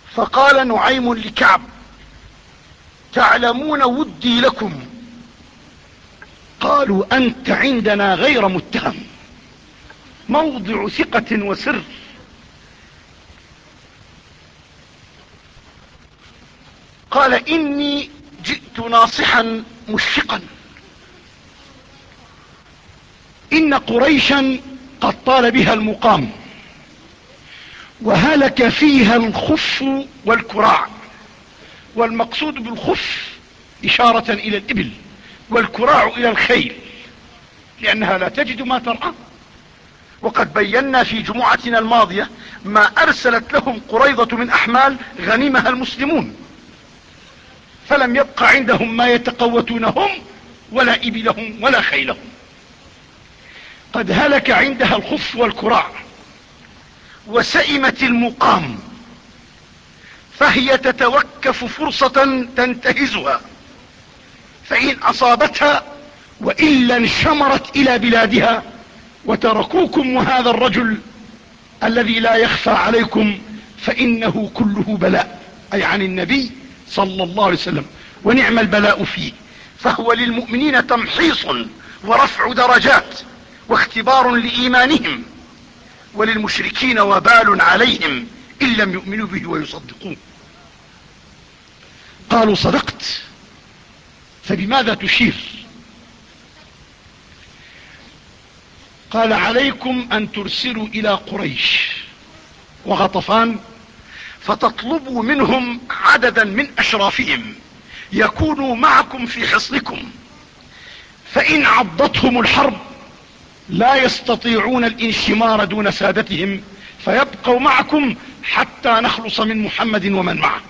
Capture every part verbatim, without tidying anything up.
فقال نعيم لكعب: تعلمون ودي لكم. قالوا: أنت عندنا غير متهم، موضع ثقة وسر. قال: إني جئت ناصحا مشفقا، إن قريشا قد طال بها المقام، وهلك فيها الخف والكراع. والمقصود بالخف إشارة إلى الإبل، والكراع إلى الخيل، لأنها لا تجد ما ترعى. وقد بينا في جمعتنا الماضية ما أرسلت لهم قريظة من أحمال غنمها المسلمون، فلم يبق عندهم ما يتقوتونهم ولا إبلهم ولا خيلهم. قد هلك عندها الخف والكراع، وسئمت المقام، فهي تتوكف فرصة تنتهزها، فإن أصابتها وإلا انشمرت إلى بلادها وتركوكم وهذا الرجل الذي لا يخفى عليكم فإنه كله بلاء، أي عن النبي صلى الله عليه وسلم، ونعم البلاء فيه. فهو للمؤمنين تمحيص ورفع درجات واختبار لإيمانهم، وللمشركين وبال عليهم إن لم يؤمنوا به ويصدقوه. قالوا: صدقت، فبماذا تشير؟ قال: عليكم أن ترسلوا إلى قريش وغطفان فتطلبوا منهم عددا من أشرافهم يكونوا معكم في حصنكم، فإن عضتهم الحرب لا يستطيعون الانشمار دون سادتهم، فيبقوا معكم حتى نخلص من محمد ومن معه،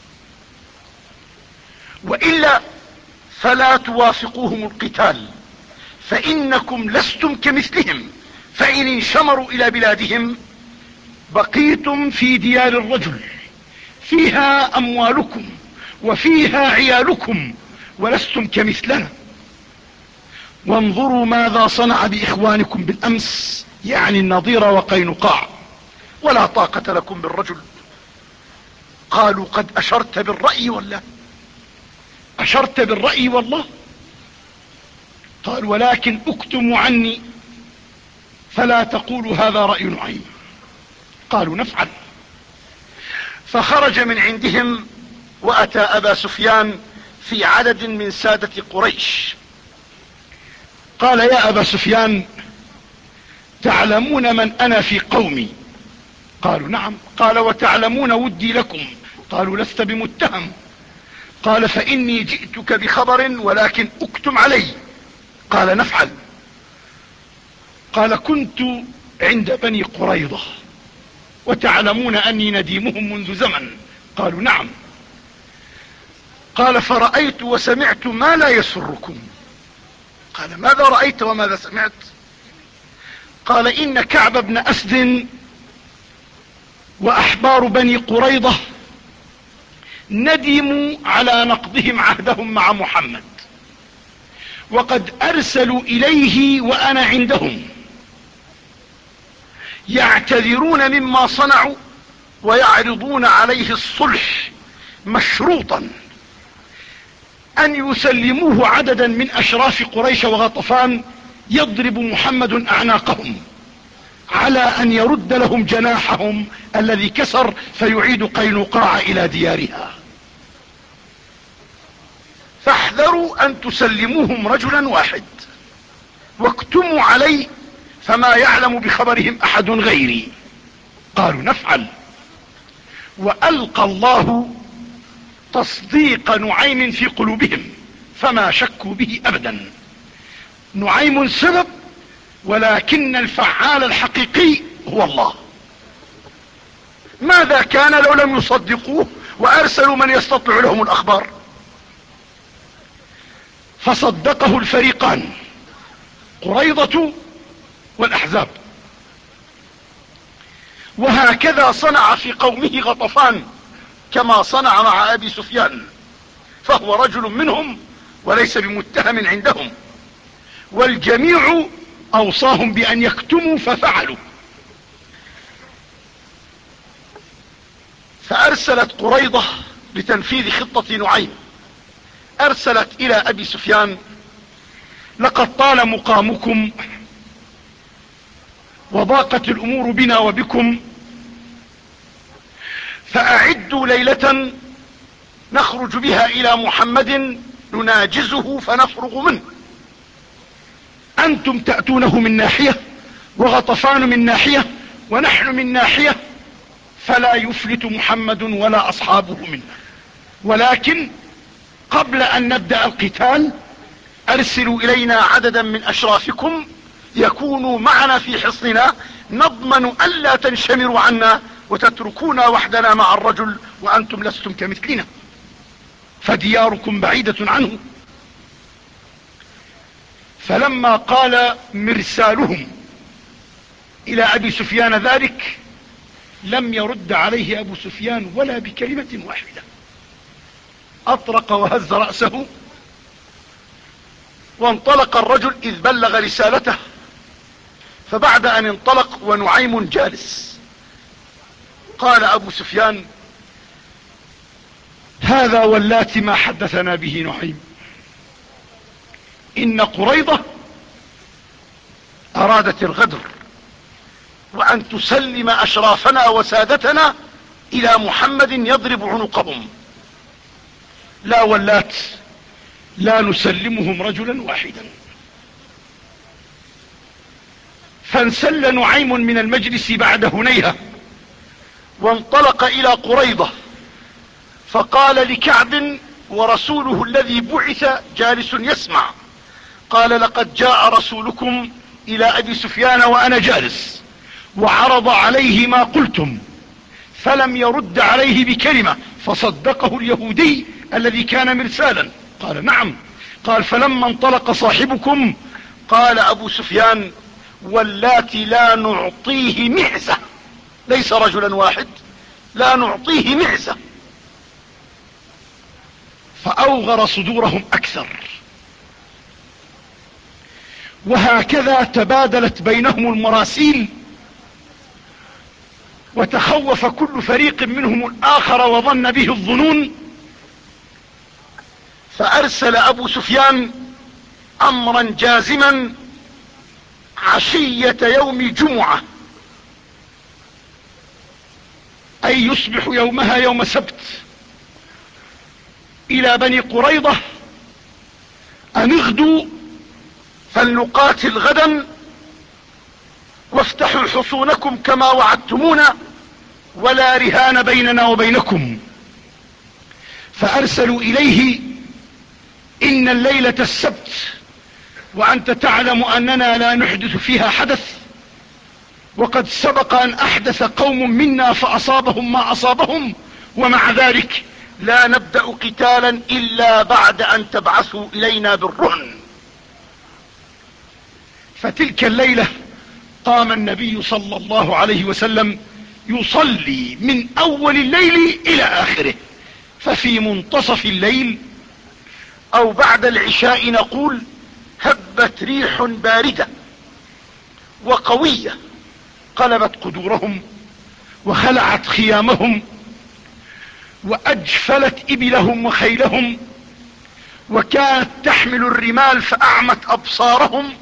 وإلا فلا توافقوهم القتال، فإنكم لستم كمثلهم، فإن انشمروا إلى بلادهم بقيتم في ديار الرجل، فيها أموالكم وفيها عيالكم، ولستم كمثلنا. وانظروا ماذا صنع بإخوانكم بالأمس، يعني النضير وقينقاع، ولا طاقة لكم بالرجل. قالوا: قد أشرت بالرأي والله، أشرت بالرأي والله. قال: ولكن اكتموا عني فلا تقولوا هذا رأي نعيم. قالوا: نفعل. فخرج من عندهم وأتى أبا سفيان في عدد من سادة قريش. قال: يا أبا سفيان، تعلمون من أنا في قومي؟ قالوا: نعم. قال: وتعلمون ودي لكم؟ قالوا: لست بمتهم. قال: فإني جئتك بخبر ولكن اكتم علي. قال: نفعل. قال: كنت عند بني قريظة وتعلمون أني نديمهم منذ زمن. قالوا: نعم. قال: فرأيت وسمعت ما لا يسركم. قال: ماذا رأيت وماذا سمعت؟ قال: إن كعب بن أسد وأحبار بني قريظة ندموا على نقضهم عهدهم مع محمد، وقد أرسلوا إليه وأنا عندهم يعتذرون مما صنعوا ويعرضون عليه الصلح مشروطا أن يسلموه عددا من أشراف قريش وغطفان يضرب محمد أعناقهم، على أن يرد لهم جناحهم الذي كسر فيعيد قينقاع إلى ديارها. فاحذروا أن تسلموهم رجلا واحد، واكتموا علي فما يعلم بخبرهم أحد غيري. قالوا: نفعل. وألقى الله تصديق نعيم في قلوبهم فما شكوا به أبدا. نعيم سبب، ولكن الفعال الحقيقي هو الله. ماذا كان لو لم يصدقوه وأرسلوا من يستطلع لهم الأخبار؟ فصدقه الفريقان، قريظة والأحزاب. وهكذا صنع في قومه غطفان كما صنع مع أبي سفيان، فهو رجل منهم وليس بمتهم عندهم، والجميع أوصاهم بأن يكتموا ففعلوا. فارسلت قريضة لتنفيذ خطة نعيم، ارسلت الى ابي سفيان: لقد طال مقامكم وضاقت الامور بنا وبكم، فاعدوا ليلة نخرج بها الى محمد نناجزه فنفرغ منه. انتم تأتونه من ناحية وغطفان من ناحية ونحن من ناحية، فلا يفلت محمد ولا اصحابه منا. ولكن قبل ان نبدأ القتال ارسلوا الينا عددا من اشرافكم يكونوا معنا في حصننا، نضمن الا تنشمروا عنا وتتركونا وحدنا مع الرجل وانتم لستم كمثلنا، فدياركم بعيدة عنه. فلما قال مرسالهم الى ابي سفيان ذلك لم يرد عليه ابو سفيان ولا بكلمة واحدة، اطرق وهز رأسه وانطلق الرجل اذ بلغ رسالته. فبعد ان انطلق ونعيم جالس قال ابو سفيان: هذا واللات ما حدثنا به نعيم، ان قريضة ارادت الغدر وان تسلم اشرافنا وسادتنا الى محمد يضرب عنقهم، لا واللات لا نسلمهم رجلا واحدا. فانسل نعيم من المجلس بعد هنيهة وانطلق الى قريضة، فقال لكعب ورسوله الذي بعث جالس يسمع، قال: لقد جاء رسولكم الى ابي سفيان وانا جالس وعرض عليه ما قلتم فلم يرد عليه بكلمة، فصدقه اليهودي الذي كان مرسالا. قال: نعم. قال: فلما انطلق صاحبكم قال ابو سفيان: واللاتي لا نعطيه معزة، ليس رجلا واحد، لا نعطيه معزة. فاوغر صدورهم اكثر، وهكذا تبادلت بينهم المراسيل، وتخوف كل فريق منهم الاخر وظن به الظنون. فارسل ابو سفيان امرا جازما عشية يوم جمعة، اي يصبح يومها يوم سبت، الى بني قريضة ان اغدوا فلنقاتل غدا وافتحوا حصونكم كما وعدتمونا ولا رهان بيننا وبينكم. فارسلوا اليه: ان الليلة السبت وانت تعلم اننا لا نحدث فيها حدث، وقد سبق ان احدث قوم منا فاصابهم ما اصابهم، ومع ذلك لا نبدأ قتالا الا بعد ان تبعثوا الينا بالرهن. فتلك الليلة قام النبي صلى الله عليه وسلم يصلي من اول الليل الى اخره، ففي منتصف الليل او بعد العشاء نقول هبت ريح باردة وقوية قلبت قدورهم وخلعت خيامهم واجفلت ابلهم وخيلهم، وكانت تحمل الرمال فاعمت ابصارهم.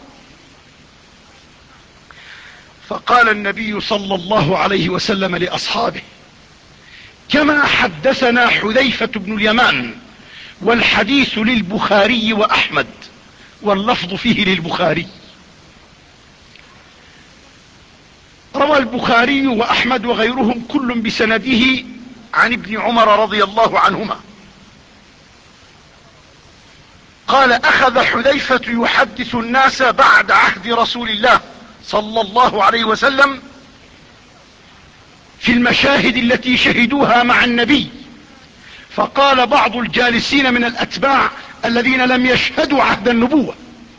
فقال النبي صلى الله عليه وسلم لاصحابه كما حدثنا حذيفة بن اليمان، والحديث للبخاري واحمد واللفظ فيه للبخاري. روى البخاري واحمد وغيرهم كل بسنده عن ابن عمر رضي الله عنهما قال: اخذ حذيفة يحدث الناس بعد عهد رسول الله صلى الله عليه وسلم في المشاهد التي شهدوها مع النبي، فقال بعض الجالسين من الاتباع الذين لم يشهدوا عهد النبوة: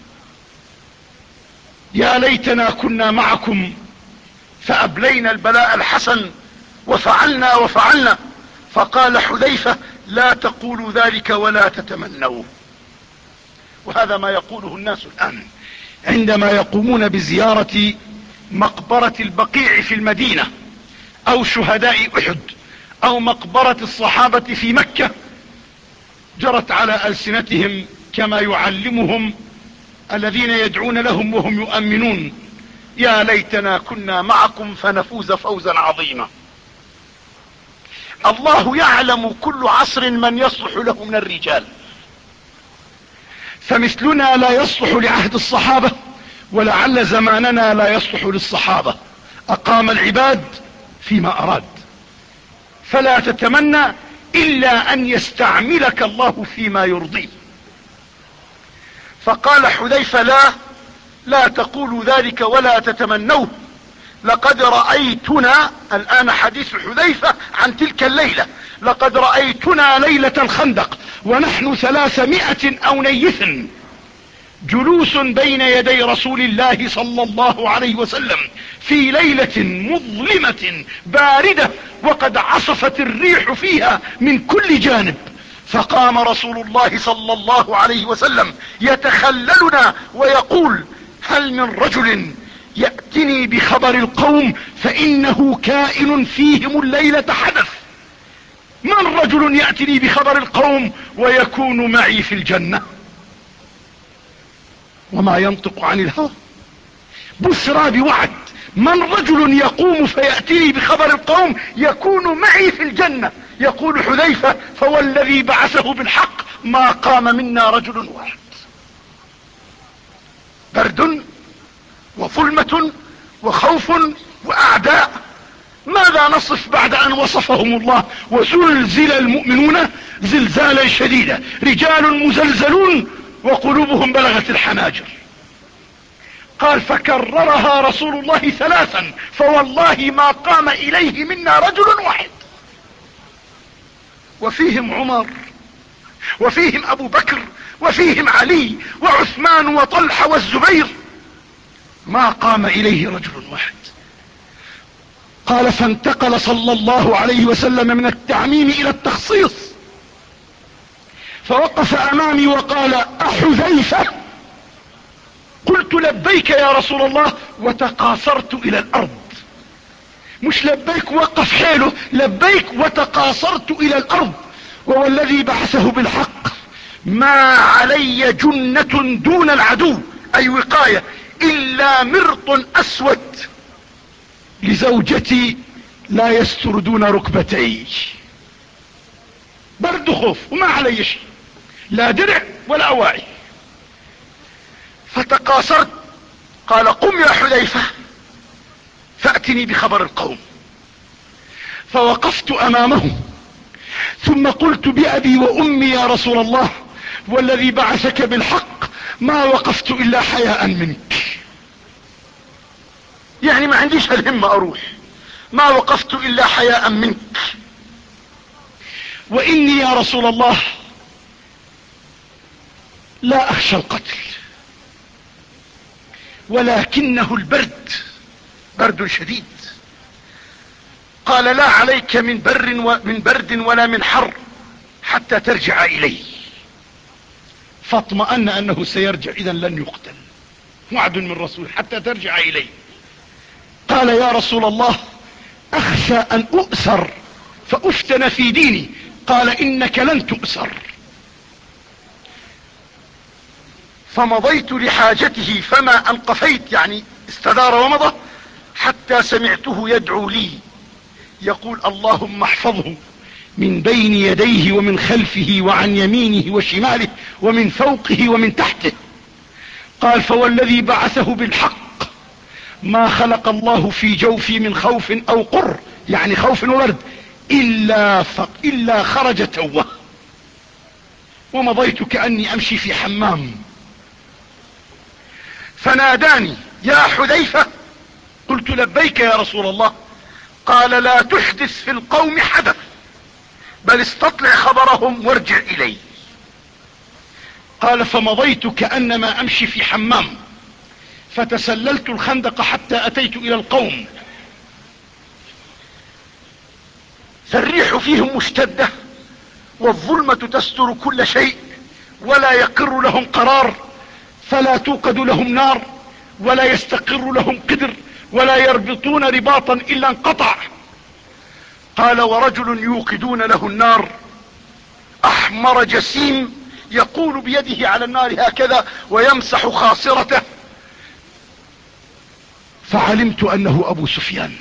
يا ليتنا كنا معكم فابلينا البلاء الحسن وفعلنا وفعلنا. فقال حذيفة: لا تقولوا ذلك ولا تتمنوا. وهذا ما يقوله الناس الآن عندما يقومون بزيارة مقبرة البقيع في المدينة او شهداء احد او مقبرة الصحابة في مكة جرت على ألسنتهم كما يعلمهم الذين يدعون لهم وهم يؤمنون: يا ليتنا كنا معكم فنفوز فوزا عظيما. الله يعلم كل عصر من يصلح له من الرجال، فمثلنا لا يصلح لعهد الصحابة، ولعل زماننا لا يصلح للصحابة. أقام العباد فيما أراد، فلا تتمنى إلا أن يستعملك الله فيما يرضيه. فقال حذيفة: لا لا تقولوا ذلك ولا تتمنوه، لقد رأيتنا، الآن حديث حذيفة عن تلك الليلة، لقد رأيتنا ليلة الخندق ونحن ثلاثمائة أو نيث جلوس بين يدي رسول الله صلى الله عليه وسلم في ليلة مظلمة باردة، وقد عصفت الريح فيها من كل جانب. فقام رسول الله صلى الله عليه وسلم يتخللنا ويقول: هل من رجل يأتني بخبر القوم فإنه كائن فيهم الليلة حدث؟ من رجل يأتني بخبر القوم ويكون معي في الجنة؟ وما ينطق عن الهوى، بشرى بوعد. من رجل يقوم فيأتيني بخبر القوم يكون معي في الجنة؟ يقول حذيفة: فوالذي بعثه بالحق ما قام منا رجل واحد. برد وظلمة وخوف وأعداء، ماذا نصف بعد أن وصفهم الله؟ وزلزل المؤمنون زلزالا شديدا، رجال مزلزلون وقلوبهم بلغت الحناجر. قال: فكررها رسول الله ثلاثا، فوالله ما قام إليه منا رجل واحد. وفيهم عمر، وفيهم أبو بكر، وفيهم علي وعثمان وطلحة والزبير، ما قام إليه رجل واحد. قال: فانتقل صلى الله عليه وسلم من التعميم إلى التخصيص، فوقف أمامي وقال: أحذيفة؟ قلت: لبيك يا رسول الله، وتقاصرت إلى الأرض. مش لبيك وقف حيله، لبيك وتقاصرت إلى الأرض. ووالذي بعثه بالحق ما علي جنة دون العدو، أي وقاية، إلا مرط أسود لزوجتي لا يستر دون ركبتي. برد خوف وما علي شيء، لا درع ولا أواعي. فتقاصرت. قال: قم يا حذيفة فأتني بخبر القوم. فوقفت أمامه، ثم قلت: بأبي وأمي يا رسول الله، والذي بعثك بالحق ما وقفت إلا حياء منك. يعني ما عنديش الهمة أروح، ما وقفت إلا حياء منك. وإني يا رسول الله لا أخشى القتل، ولكنه البرد، برد شديد. قال: لا عليك من بر ومن برد ولا من حر حتى ترجع إلي. فاطمأن أنه سيرجع، إذا لن يقتل، وعد من رسول، حتى ترجع إلي. قال: يا رسول الله أخشى أن أؤسر فأفتن في ديني. قال: إنك لن تؤسر. فمضيت لحاجته فما أنقفيت، يعني استدار ومضى، حتى سمعته يدعو لي يقول: اللهم احفظه من بين يديه ومن خلفه وعن يمينه وشماله ومن فوقه ومن تحته. قال: فوالذي بعثه بالحق ما خلق الله في جوفي من خوف أو قر، يعني خوف وبرد، إلا, إلا خرج توه. ومضيت كأني أمشي في حمام، فناداني: يا حذيفة. قلت: لبيك يا رسول الله. قال: لا تحدث في القوم حدث، بل استطلع خبرهم وارجع إلي. قال: فمضيت كأنما أمشي في حمام، فتسللت الخندق حتى أتيت إلى القوم، فالريح فيهم مشتدة، والظلمة تستر كل شيء، ولا يقر لهم قرار، فلا توقد لهم نار، ولا يستقر لهم قدر، ولا يربطون رباطا إلا انقطع. قال ورجل يوقدون له النار احمر جسيم يقول بيده على النار هكذا ويمسح خاصرته، فعلمت انه ابو سفيان.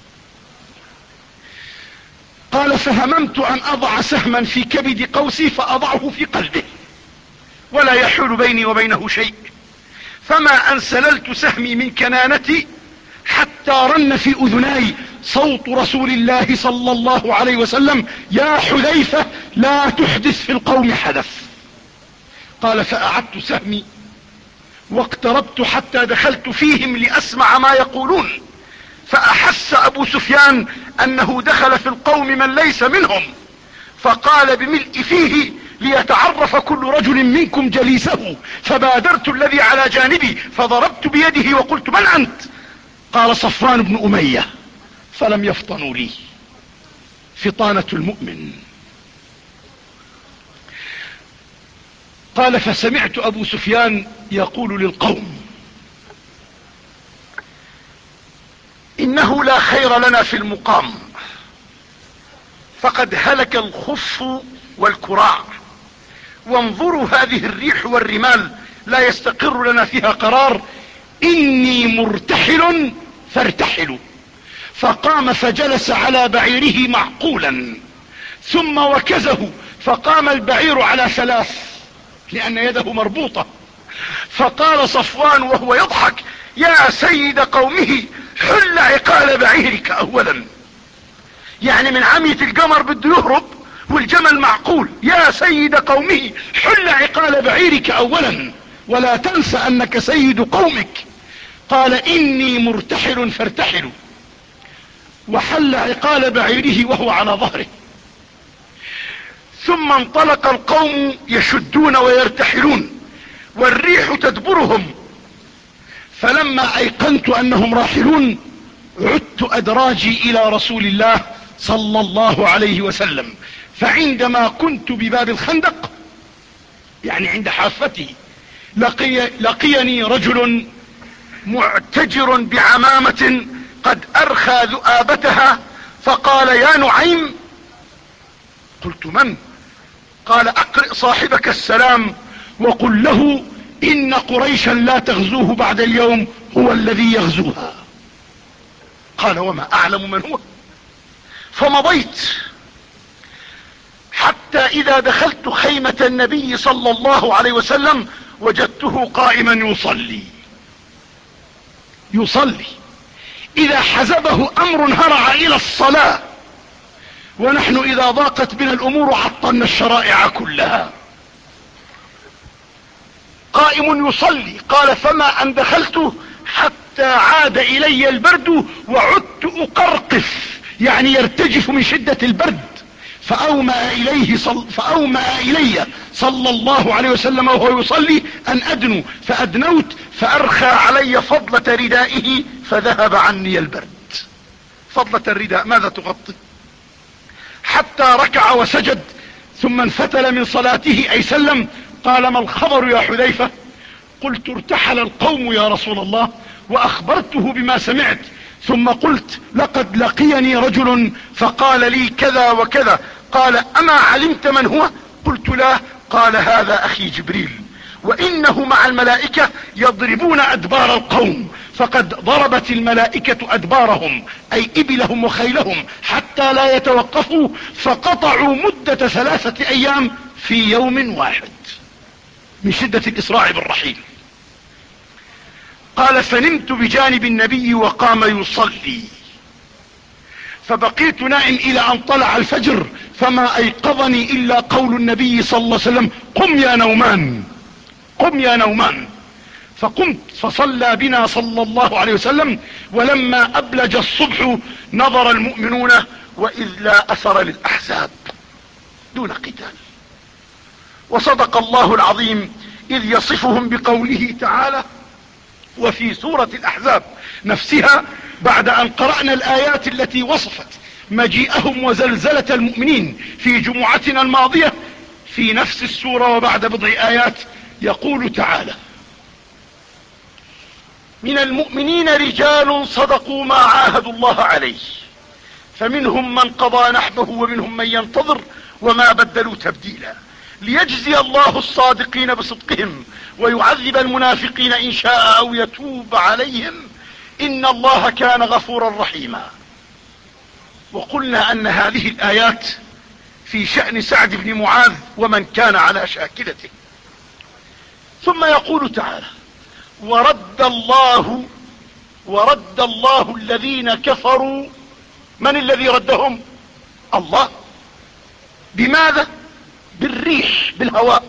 قال فهممت ان اضع سهما في كبد قوسي فاضعه في قلبه ولا يحول بيني وبينه شيء، فما ان سللت سهمي من كنانتي حتى رن في اذناي صوت رسول الله صلى الله عليه وسلم: يا حذيفة لا تحدث في القوم حدث. قال فاعدت سهمي واقتربت حتى دخلت فيهم لاسمع ما يقولون، فاحس ابو سفيان انه دخل في القوم من ليس منهم، فقال بملء فيه: ليتعرف كل رجل منكم جليسه. فبادرت الذي على جانبي فضربت بيده وقلت: من انت؟ قال: صفوان بن امية. فلم يفطنوا لي. فطانة المؤمن. قال فسمعت ابو سفيان يقول للقوم: انه لا خير لنا في المقام، فقد هلك الخف والكراع، وانظروا هذه الريح والرمال لا يستقر لنا فيها قرار، اني مرتحل فارتحلوا. فقام فجلس على بعيره معقولا، ثم وكزه فقام البعير على ثلاث لان يده مربوطة. فقال صفوان وهو يضحك: يا سيد قومه حل عقال بعيرك اولا. يعني من عمية القمر بده يهرب والجمل معقول. يا سيد قومه حل عقال بعيرك اولا ولا تنس انك سيد قومك. قال: اني مرتحل فارتحلوا. وحل عقال بعيره وهو على ظهره، ثم انطلق القوم يشدون ويرتحلون والريح تدبرهم. فلما ايقنت انهم راحلون عدت ادراجي الى رسول الله صلى الله عليه وسلم، فعندما كنت بباب الخندق يعني عند حافته لقي لقيني رجل معتجر بعمامة قد ارخى ذؤابتها، فقال: يا نعيم. قلت: من؟ قال: اقرئ صاحبك السلام وقل له ان قريشا لا تغزوه بعد اليوم، هو الذي يغزوها. قال: وما اعلم من هو. فمضيت حتى اذا دخلت خيمة النبي صلى الله عليه وسلم وجدته قائما يصلي يصلي اذا حزبه امر هرع الى الصلاة، ونحن اذا ضاقت بنا الامور عطلنا الشرائع كلها. قائم يصلي. قال: فما ان دخلت حتى عاد الي البرد وعدت اقرقف يعني يرتجف من شدة البرد. فأومأ إليه صل... فأومأ إلي صلى الله عليه وسلم وهو يصلي أن أدنو، فأدنوت فأرخى علي فضلة ردائه فذهب عني البرد. فضلة الرداء ماذا تغطي؟ حتى ركع وسجد ثم انفتل من صلاته أي سلم. قال: ما الخبر يا حذيفة؟ قلت: ارتحل القوم يا رسول الله، وأخبرته بما سمعت، ثم قلت: لقد لقيني رجل فقال لي كذا وكذا. قال: اما علمت من هو؟ قلت: لا. قال: هذا اخي جبريل، وانه مع الملائكة يضربون ادبار القوم، فقد ضربت الملائكة ادبارهم اي ابلهم وخيلهم حتى لا يتوقفوا، فقطعوا مدة ثلاثة ايام في يوم واحد من شدة الاسراع بالرحيل. قال: فنمت بجانب النبي وقام يصلي، فبقيت نائم الى ان طلع الفجر، فما ايقظني الا قول النبي صلى الله عليه وسلم: قم يا نومان، قم يا نومان. فقمت فصلى بنا صلى الله عليه وسلم، ولما ابلج الصبح نظر المؤمنون واذ لا اثر للاحزاب دون قتال. وصدق الله العظيم اذ يصفهم بقوله تعالى: وفي سورة الاحزاب نفسها بعد ان قرأنا الايات التي وصفت مجيئهم وزلزلة المؤمنين في جمعتنا الماضية، في نفس السورة وبعد بضع ايات يقول تعالى: من المؤمنين رجال صدقوا ما عاهدوا الله عليه، فمنهم من قضى نحبه ومنهم من ينتظر وما بدلوا تبديلا، ليجزي الله الصادقين بصدقهم ويعذب المنافقين إن شاء أو يتوب عليهم إن الله كان غفورا رحيما. وقلنا أن هذه الآيات في شأن سعد بن معاذ ومن كان على شاكلته. ثم يقول تعالى: ورد الله ورد الله الذين كفروا. من الذي ردهم؟ الله. بماذا؟ بالريح، بالهواء.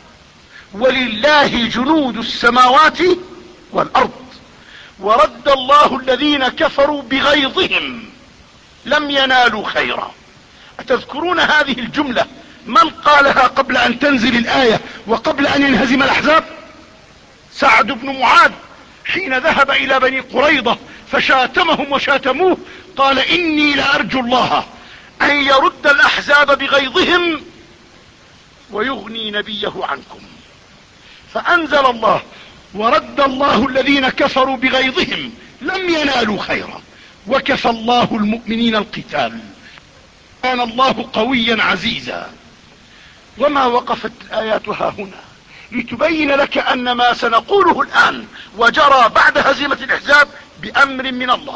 ولله جنود السماوات والأرض. ورد الله الذين كفروا بغيظهم لم ينالوا خيرا. أتذكرون هذه الجملة من قالها قبل أن تنزل الآية وقبل أن ينهزم الأحزاب؟ سعد بن معاذ حين ذهب إلى بني قريظة فشاتمهم وشاتموه قال: إني لأرجو الله أن يرد الأحزاب بغيظهم ويغني نبيه عنكم. فأنزل الله: ورد الله الذين كفروا بغيظهم لم ينالوا خيرا وكفى الله المؤمنين القتال كان الله قويا عزيزا. وما وقفت الآيات ها هنا لتبين لك أن ما سنقوله الآن وجرى بعد هزيمة الأحزاب بأمر من الله.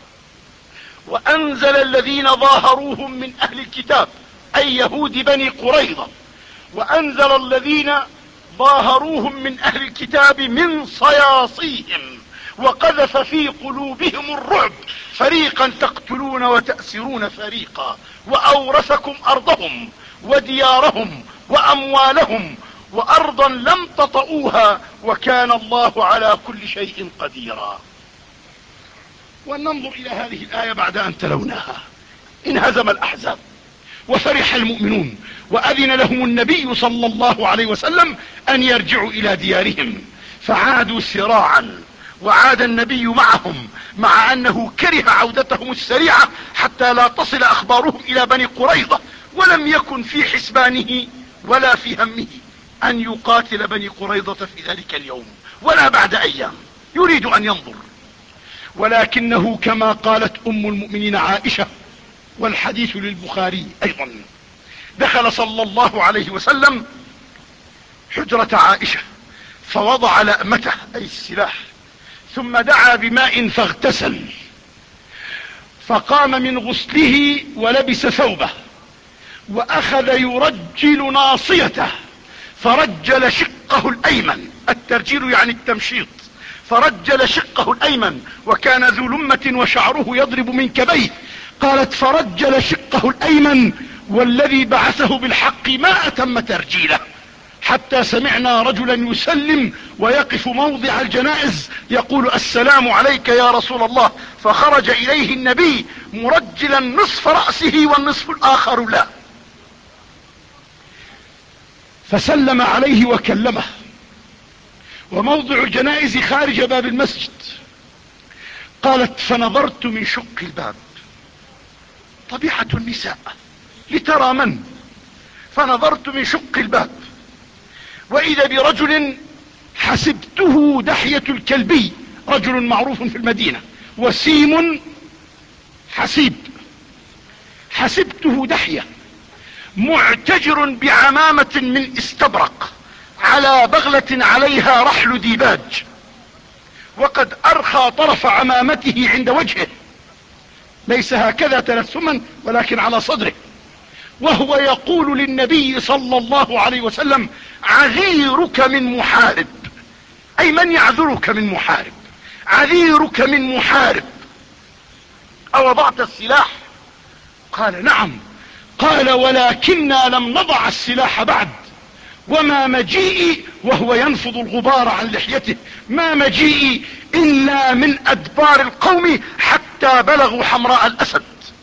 وأنزل الذين ظاهروهم من أهل الكتاب أي يهود بني قريظة، وأنزل الذين ظاهروهم من أهل الكتاب من صياصيهم وقذف في قلوبهم الرعب فريقا تقتلون وتأسرون فريقا وأورثكم أرضهم وديارهم وأموالهم وأرضا لم تطئوها وكان الله على كل شيء قديرا. وننظر إلى هذه الآية بعد أن تلوناها. انهزم الأحزاب وفرح المؤمنون وأذن لهم النبي صلى الله عليه وسلم أن يرجعوا إلى ديارهم فعادوا سراعا، وعاد النبي معهم مع أنه كره عودتهم السريعة حتى لا تصل أخبارهم إلى بني قريظة، ولم يكن في حسبانه ولا في همه أن يقاتل بني قريظة في ذلك اليوم ولا بعد أيام، يريد أن ينظر. ولكنه كما قالت أم المؤمنين عائشة، والحديث للبخاري أيضا، دخل صلى الله عليه وسلم حجرة عائشة فوضع لأمته أي السلاح ثم دعا بماء فاغتسل، فقام من غسله ولبس ثوبه وأخذ يرجل ناصيته فرجل شقه الأيمن، الترجيل يعني التمشيط، فرجل شقه الأيمن وكان ذو لمة وشعره يضرب من كبيه. قالت: فرجل شقه الأيمن والذي بعثه بالحق ما أتم ترجيله، حتى سمعنا رجلا يسلم ويقف موضع الجنائز يقول: السلام عليك يا رسول الله، فخرج إليه النبي مرجلا نصف رأسه والنصف الآخر لا، فسلم عليه وكلمه، وموضع الجنائز خارج باب المسجد. قالت: فنظرت من شق الباب، طبيعة النساء لترى من، فنظرت من شق الباب وإذا برجل حسبته دحية الكلبي، رجل معروف في المدينة وسيم حسيب، حسبته دحية معتجر بعمامة من استبرق على بغلة عليها رحل ديباج، وقد أرخى طرف عمامته عند وجهه، ليس هكذا تلثما ولكن على صدره، وهو يقول للنبي صلى الله عليه وسلم: عذيرك من محارب، أي من يعذرك من محارب، عذيرك من محارب، أوضعت السلاح؟ قال: نعم. قال: ولكننا لم نضع السلاح بعد، وما مجيئي، وهو ينفض الغبار عن لحيته، ما مجيئي إلا من أدبار القوم حتى بلغوا حمراء الأسد.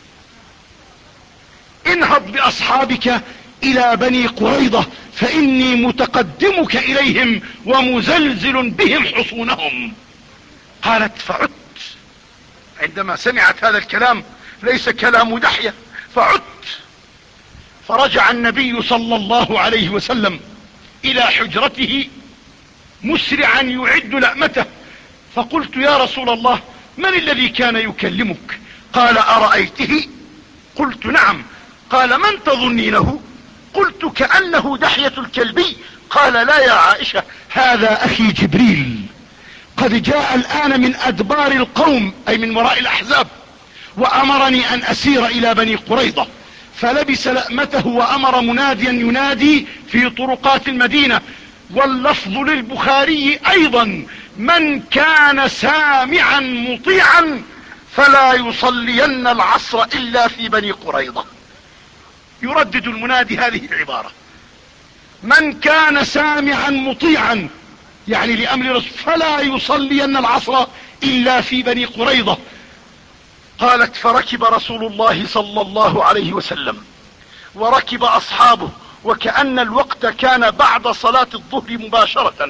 انهض بأصحابك إلى بني قريظة فإني متقدمك إليهم ومزلزل بهم حصونهم. قالت: فعدت. عندما سمعت هذا الكلام ليس كلام دحية، فعدت. فرجع النبي صلى الله عليه وسلم إلى حجرته مسرعا يعد لأمته، فقلت: يا رسول الله، من الذي كان يكلمك؟ قال: أرأيته؟ قلت نعم. قال من تظنينه؟ قلت كأنه دحية الكلبي. قال لا يا عائشة، هذا أخي جبريل قد جاء الآن من أدبار القوم، أي من وراء الأحزاب، وأمرني أن أسير إلى بني قريظة. فلبس لأمته وأمر مناديا ينادي في طرقات المدينة، واللفظ للبخاري أيضا: من كان سامعا مطيعا فلا يصلين العصر إلا في بني قريظة. يردد المنادي هذه العبارة: من كان سامعا مطيعا، يعني لأمر رسول، فلا يصلين العصر إلا في بني قريظة. قالت: فركب رسول الله صلى الله عليه وسلم وركب أصحابه، وكأن الوقت كان بعد صلاة الظهر مباشرة،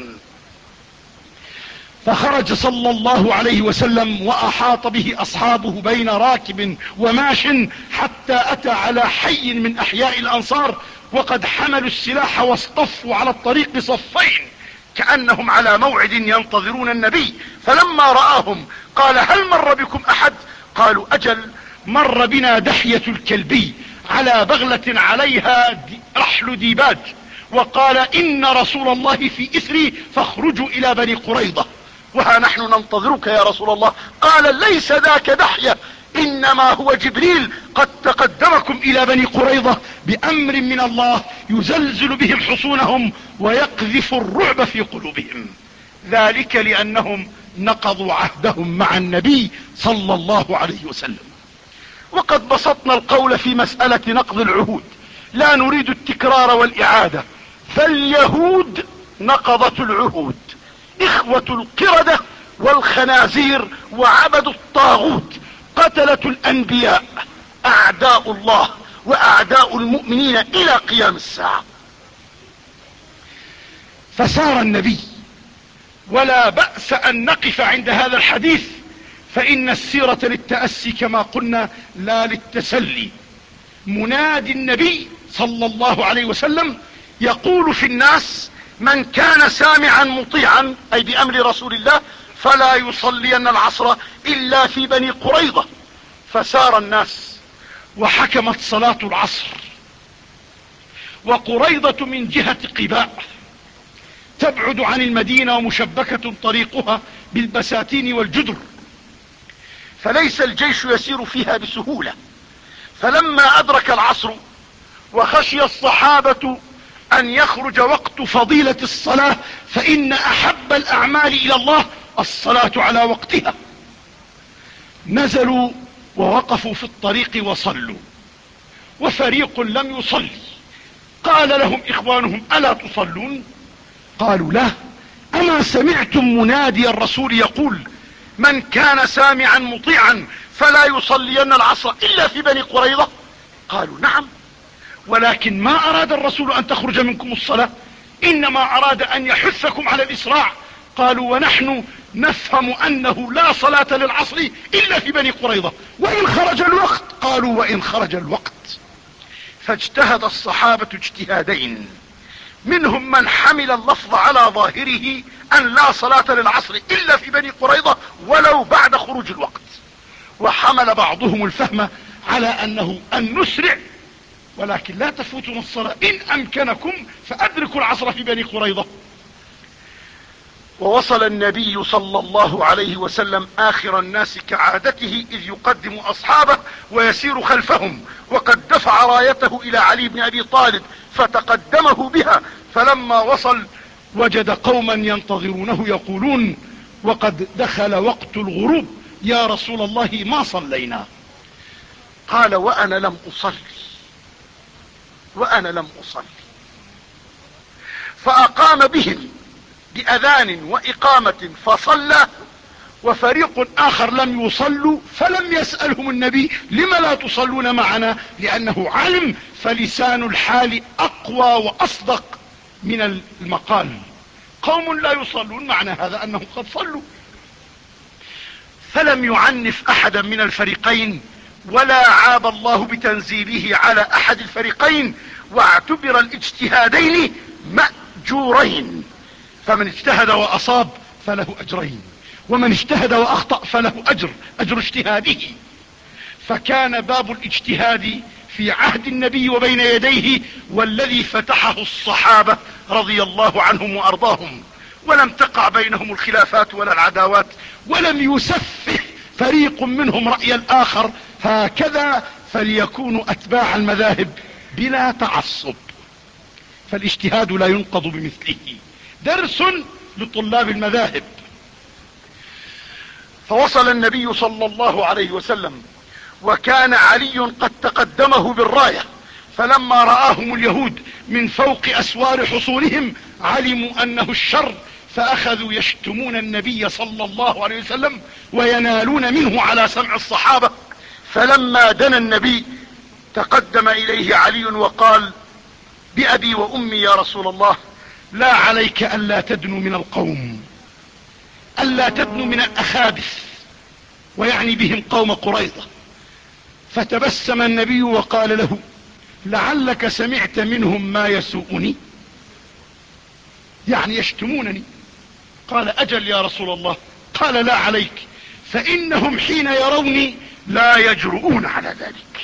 فخرج صلى الله عليه وسلم وأحاط به أصحابه بين راكب وماش، حتى أتى على حي من أحياء الأنصار، وقد حملوا السلاح واصطفوا على الطريق صفين كأنهم على موعد ينتظرون النبي. فلما رآهم قال: هل مر بكم أحد؟ قالوا: أجل، مر بنا دحية الكلبي على بغلة عليها رحل ديباج، وقال: إن رسول الله في إثري فاخرجوا إلى بني قريظة، وها نحن ننتظرك يا رسول الله. قال: ليس ذاك دحية، إنما هو جبريل قد تقدمكم إلى بني قريظة بأمر من الله يزلزل بهم حصونهم ويقذف الرعب في قلوبهم، ذلك لأنهم نقضوا عهدهم مع النبي صلى الله عليه وسلم. وقد بسطنا القول في مسألة نقض العهود، لا نريد التكرار والإعادة، فاليهود نقضت العهود، إخوة القردة والخنازير وعبدوا الطاغوت، قتلة الأنبياء، أعداء الله وأعداء المؤمنين إلى قيام الساعة. فسار النبي، ولا بأس أن نقف عند هذا الحديث، فإن السيرة للتأسي كما قلنا لا للتسلي. منادي النبي صلى الله عليه وسلم يقول في الناس: من كان سامعا مطيعا، أي بأمر رسول الله، فلا يصلين العصر إلا في بني قريظة. فسار الناس وحكمت صلاة العصر، وقريظة من جهة قباء تبعد عن المدينة ومشبكة طريقها بالبساتين والجدر، فليس الجيش يسير فيها بسهولة. فلما أدرك العصر وخشي الصحابة أن يخرج وقت فضيلة الصلاة، فإن أحب الأعمال إلى الله الصلاة على وقتها، نزلوا ووقفوا في الطريق وصلوا، وفريق لم يصلي. قال لهم إخوانهم: ألا تصلون؟ قالوا: لا. أما سمعتم منادي الرسول يقول: من كان سامعا مطيعا فلا يصلين العصر إلا في بني قريظة؟ قالوا: نعم، ولكن ما أراد الرسول أن تخرج منكم الصلاة، إنما أراد أن يحثكم على الإسراع. قالوا: ونحن نفهم أنه لا صلاة للعصر إلا في بني قريظة، وإن خرج الوقت. قالوا: وإن خرج الوقت. فاجتهد الصحابة اجتهادين، منهم من حمل اللفظ على ظاهره أن لا صلاة للعصر إلا في بني قريظة ولو بعد خروج الوقت، وحمل بعضهم الفهم على أنه أن نسرع، ولكن لا تفوتنا الصلاة، إن أمكنكم فأدركوا العصر في بني قريظة. ووصل النبي صلى الله عليه وسلم آخر الناس كعادته، إذ يقدم أصحابه ويسير خلفهم، وقد دفع رايته إلى علي بن أبي طالب فتقدمه بها. فلما وصل وجد قوما ينتظرونه يقولون: وقد دخل وقت الغروب يا رسول الله، ما صلينا. قال: وأنا لم أصلي وأنا لم أصلي فأقام بهم بأذان وإقامة فصلى، وفريق آخر لم يصلوا، فلم يسألهم النبي: لم لا تصلون معنا؟ لأنه علم، فلسان الحال أقوى وأصدق من المقال. قوم لا يصلون، معنى هذا أنهم قد صلوا. فلم يعنف أحدا من الفريقين، ولا عاب الله بتنزيله على أحد الفريقين، واعتبر الاجتهادين مأجورين، فمن اجتهد وأصاب فله أجرين، ومن اجتهد وأخطأ فله أجر أجر اجتهاده. فكان باب الاجتهاد في عهد النبي وبين يديه والذي فتحه الصحابة رضي الله عنهم وارضاهم، ولم تقع بينهم الخلافات ولا العداوات، ولم يسفه فريق منهم رأي الآخر. هكذا فليكونوا أتباع المذاهب بلا تعصب، فالاجتهاد لا ينقض بمثله. درس لطلاب المذاهب. فوصل النبي صلى الله عليه وسلم وكان علي قد تقدمه بالراية، فلما رآهم اليهود من فوق أسوار حصونهم علموا أنه الشر، فأخذوا يشتمون النبي صلى الله عليه وسلم وينالون منه على سمع الصحابة. فلما دنا النبي تقدم إليه علي وقال: بأبي وأمي يا رسول الله، لا عليك ألا تدنو من القوم، ألا تدنو من الأخابث، ويعني بهم قوم قريظة. فتبسم النبي وقال له: لعلك سمعت منهم ما يسوءني، يعني يشتمونني. قال: أجل يا رسول الله. قال: لا عليك، فإنهم حين يروني لا يجرؤون على ذلك.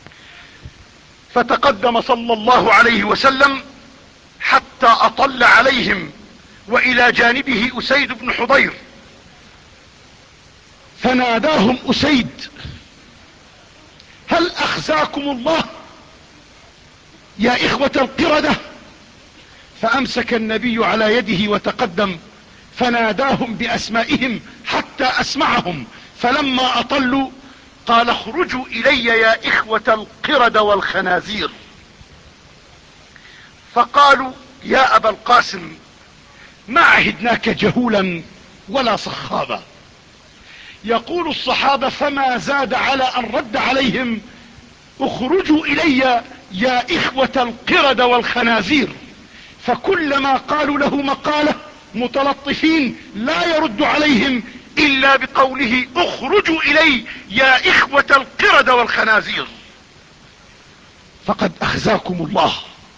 فتقدم صلى الله عليه وسلم حتى أطل عليهم، وإلى جانبه أسيد بن حضير، فناداهم أسيد: هل أخزاكم الله يا إخوة القردة؟ فأمسك النبي على يده وتقدم فناداهم بأسمائهم حتى أسمعهم، فلما أطلوا قال: اخرجوا إلي يا إخوة القردة والخنازير. فقالوا: يا أبا القاسم، ما عهدناك جهولا ولا صخابا. يقول الصحابة: فما زاد على أن رد عليهم: اخرجوا إلي يا إخوة القردة والخنازير. فكلما قالوا له مقالة متلطفين لا يرد عليهم إلا بقوله: اخرجوا إلي يا إخوة القردة والخنازير. فقد أخزاكم الله.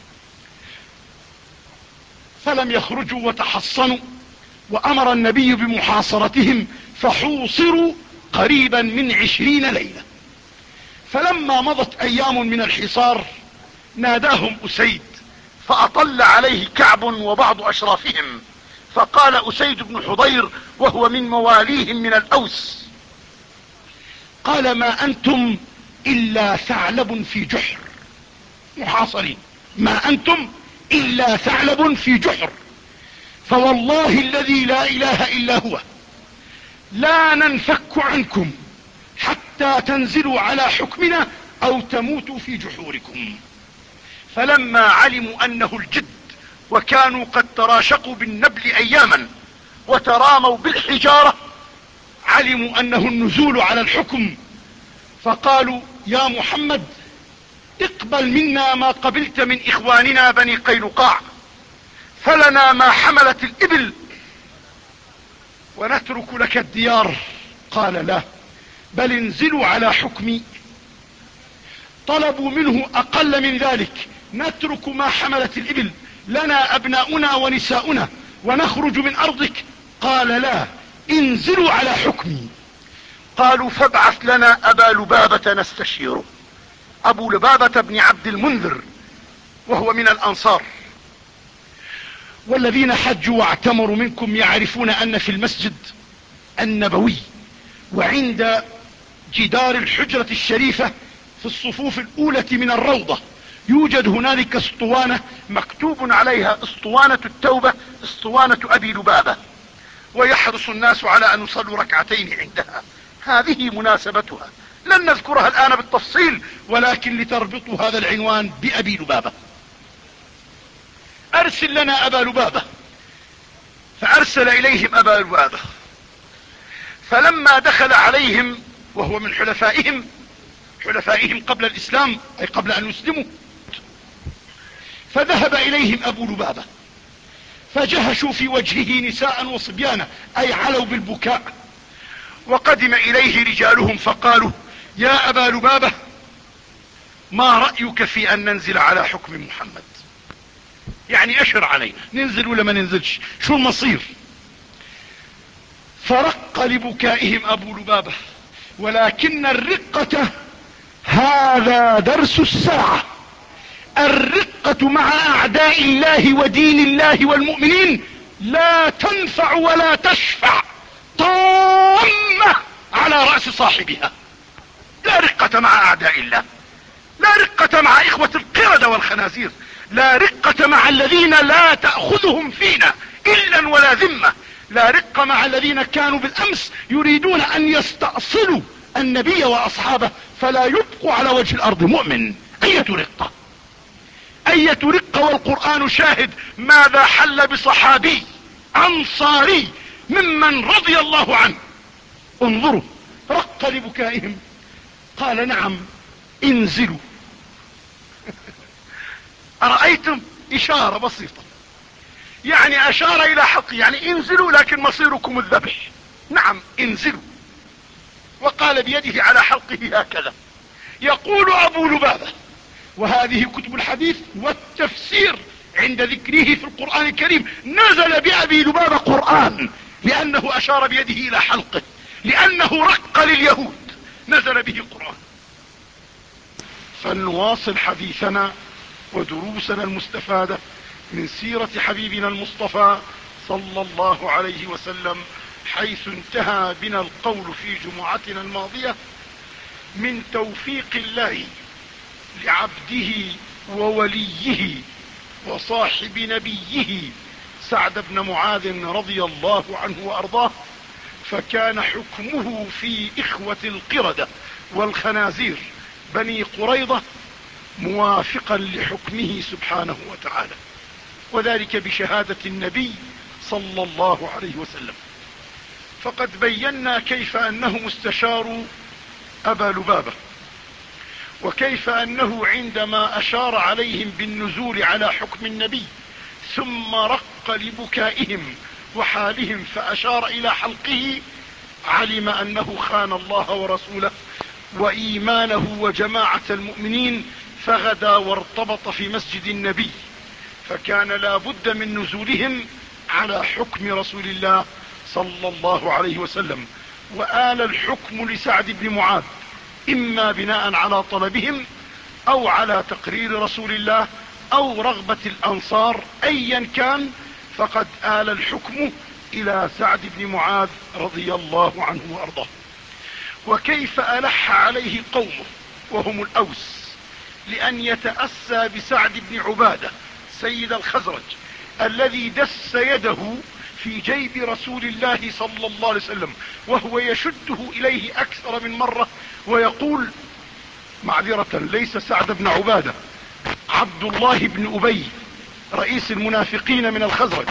فلم يخرجوا وتحصنوا، وأمر النبي بمحاصرتهم، فحوصروا قريبا من عشرين ليلة. فلما مضت أيام من الحصار ناداهم أسيد، فأطل عليه كعب وبعض أشرافهم، فقال أسيد بن حضير وهو من مواليهم من الأوس، قال: ما أنتم إلا ثعلب في جحر. محاصرين، ما أنتم إلا ثعلب في جحر، فوالله الذي لا إله إلا هو لا ننفك عنكم حتى تنزلوا على حكمنا أو تموتوا في جحوركم. فلما علموا أنه الجد، وكانوا قد تراشقوا بالنبل أياما وتراموا بالحجارة، علموا أنه النزول على الحكم، فقالوا: يا محمد، اقبل منا ما قبلت من إخواننا بني قينقاع، فلنا ما حملت الإبل ونترك لك الديار. قال: لا، بل انزلوا على حكمي. طلبوا منه أقل من ذلك: نترك ما حملت الإبل، لنا أبناؤنا ونساؤنا ونخرج من أرضك. قال: لا، انزلوا على حكمي. قالوا: فابعث لنا أبا لبابة نستشيره. أبو لبابة بن عبد المنذر، وهو من الأنصار. والذين حجوا واعتمروا منكم يعرفون أن في المسجد النبوي وعند جدار الحجرة الشريفة في الصفوف الأولى من الروضة يوجد هنالك اسطوانة مكتوب عليها: اسطوانة التوبة، اسطوانة أبي لبابة، ويحرص الناس على أن يصلوا ركعتين عندها. هذه مناسبتها، لن نذكرها الآن بالتفصيل، ولكن لتربطوا هذا العنوان بأبي لبابة. أرسل لنا أبا لبابة. فأرسل إليهم أبا لبابة، فلما دخل عليهم وهو من حلفائهم حلفائهم قبل الإسلام، أي قبل أن يسلموا، فذهب إليهم أبو لبابة فجهشوا في وجهه نساء وصبيانا، أي علوا بالبكاء. وقدم إليه رجالهم فقالوا: يا أبا لبابة، ما رأيك في أن ننزل على حكم محمد؟ يعني أشر علينا، ننزل ولا ما ننزلش؟ شو المصير؟ فرق لبكائهم أبو لبابة، ولكن الرقة هذا درس الساعة. الرقة مع اعداء الله ودين الله والمؤمنين لا تنفع ولا تشفع، طامة على رأس صاحبها. لا رقة مع اعداء الله، لا رقة مع اخوة القردة والخنازير، لا رقة مع الذين لا تأخذهم فينا الا ولا ذمة، لا رقة مع الذين كانوا بالامس يريدون ان يستأصلوا النبي واصحابه فلا يبقوا على وجه الارض مؤمن. اية رقة، اية رقة. والقرآن شاهد ماذا حل بصحابي انصاري ممن رضي الله عنه. انظروا، رق لبكائهم، قال نعم انزلوا. أرأيتم؟ اشارة بسيطة، يعني اشار الى حق، يعني انزلوا لكن مصيركم الذبح. نعم انزلوا. وقال بيده على حلقه هكذا. يقول ابو لبابة، وهذه كتب الحديث والتفسير عند ذكره في القرآن الكريم، نزل بأبي لبابة قرآن لأنه أشار بيده إلى حلقه، لأنه رق لليهود نزل به قرآن. فلنواصل حديثنا ودروسنا المستفادة من سيرة حبيبنا المصطفى صلى الله عليه وسلم، حيث انتهى بنا القول في جمعتنا الماضية من توفيق الله لعبده ووليه وصاحب نبيه سعد بن معاذ رضي الله عنه وارضاه، فكان حكمه في اخوة القردة والخنازير بني قريظة موافقا لحكمه سبحانه وتعالى، وذلك بشهادة النبي صلى الله عليه وسلم. فقد بينا كيف انهم استشاروا ابا لبابة، وكيف انه عندما اشار عليهم بالنزول على حكم النبي ثم رق لبكائهم وحالهم فاشار الى حلقه، علم انه خان الله ورسوله وايمانه وجماعة المؤمنين، فغدا وارتبط في مسجد النبي، فكان لا بد من نزولهم على حكم رسول الله صلى الله عليه وسلم. وآل الحكم لسعد بن معاذ اما بناء على طلبهم او على تقرير رسول الله او رغبة الانصار، ايا كان فقد آل الحكم الى سعد بن معاذ رضي الله عنه وارضاه. وكيف ألح عليه قومه وهم الاوس لان يتأسى بسعد بن عبادة سيد الخزرج الذي دس يده في جيب رسول الله صلى الله عليه وسلم وهو يشده اليه اكثر من مرة ويقول، معذرة ليس سعد بن عبادة، عبد الله بن ابي رئيس المنافقين من الخزرج،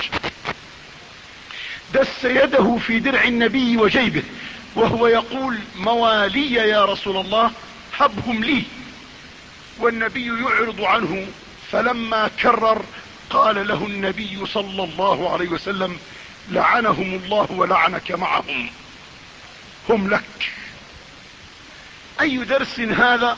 دس يده في درع النبي وجيبه وهو يقول موالي يا رسول الله هبهم لي، والنبي يعرض عنه. فلما كرر قال له النبي صلى الله عليه وسلم لعنهم الله ولعنك معهم، هم لك. اي درس هذا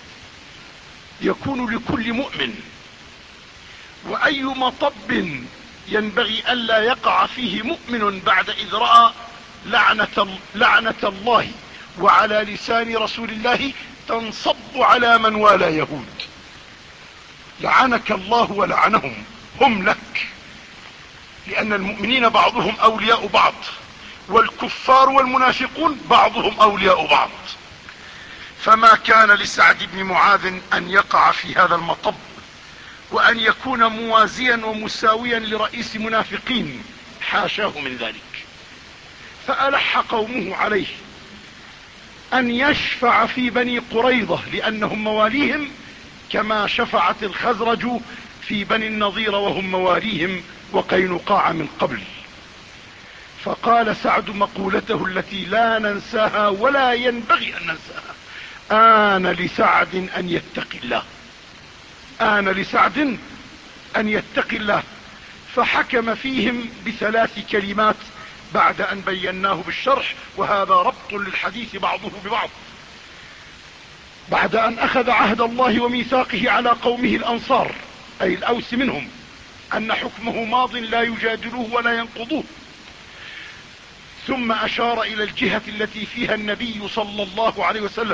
يكون لكل مؤمن، واي مطب ينبغي الا يقع فيه مؤمن بعد اذ رأى لعنة, لعنة الله وعلى لسان رسول الله تنصب على من والى يهود. لعنك الله ولعنهم، هم لك، لان المؤمنين بعضهم اولياء بعض، والكفار والمنافقون بعضهم اولياء بعض. فما كان لسعد بن معاذ ان يقع في هذا المطب وان يكون موازيا ومساويا لرئيس منافقين، حاشاه من ذلك. فألح قومه عليه ان يشفع في بني قريظة لانهم مواليهم كما شفعت الخزرج في بني النضير وهم مواليهم وقينقاع من قبل. فقال سعد مقولته التي لا ننساها ولا ينبغي ان ننساها: آن لسعد ان يتقي الله، آن لسعد ان يتقي الله. فحكم فيهم بثلاث كلمات بعد ان بيناه بالشرح، وهذا ربط للحديث بعضه ببعض. بعد ان اخذ عهد الله وميثاقه على قومه الانصار اي الاوس منهم ان حكمه ماض لا يجادلوه ولا ينقضوه، ثم اشار الى الجهة التي فيها النبي صلى الله عليه وسلم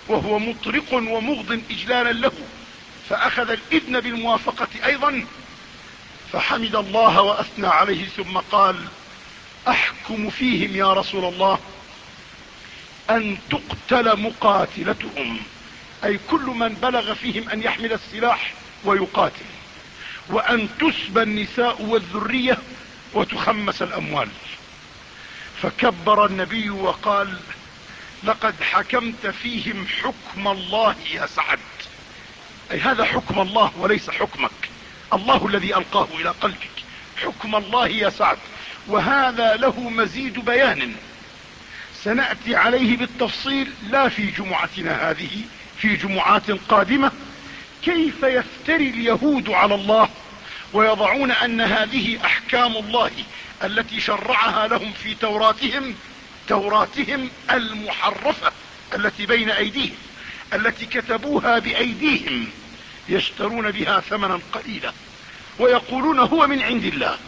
وهو مطرق ومغض إجلالا له، فأخذ الإذن بالموافقة أيضا، فحمد الله وأثنى عليه ثم قال: أحكم فيهم يا رسول الله أن تقتل مقاتلتهم، أي كل من بلغ فيهم أن يحمل السلاح ويقاتل، وأن تسبى النساء والذرية وتخمس الأموال. فكبر النبي وقال: لقد حكمت فيهم حكم الله يا سعد، أي هذا حكم الله وليس حكمك، الله الذي ألقاه إلى قلبك، حكم الله يا سعد. وهذا له مزيد بيان سنأتي عليه بالتفصيل، لا في جمعتنا هذه، في جمعات قادمة، كيف يفتري اليهود على الله ويضعون أن هذه أحكام الله التي شرعها لهم في توراتهم، توراتهم المحرفة التي بين أيديهم، التي كتبوها بأيديهم، يشترون بها ثمنا قليلا ويقولون هو من عند الله.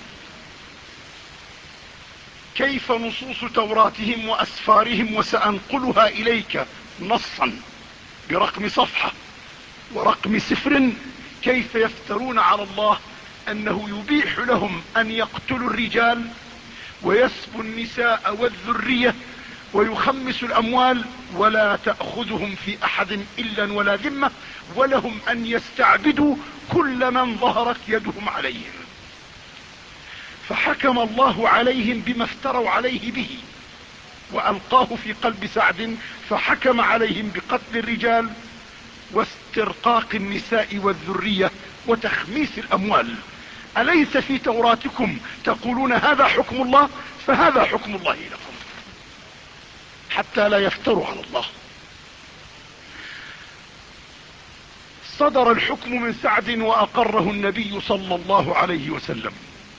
كيف نصوص توراتهم وأسفارهم، وسأنقلها إليك نصا برقم صفحة ورقم سفر، كيف يفترون على الله أنه يبيح لهم أن يقتلوا الرجال ويسبوا النساء والذرية ويخمسوا الأموال، ولا تأخذهم في أحد إلا ولا ذمة، ولهم أن يستعبدوا كل من ظهرت يدهم عليهم. فحكم الله عليهم بما افتروا عليه به وألقاه في قلب سعد، فحكم عليهم بقتل الرجال واسترقاق النساء والذرية وتخميس الأموال. أليس في توراتكم تقولون هذا حكم الله؟ فهذا حكم الله لكم، حتى لا يفتروا على الله. صدر الحكم من سعد وأقره النبي صلى الله عليه وسلم،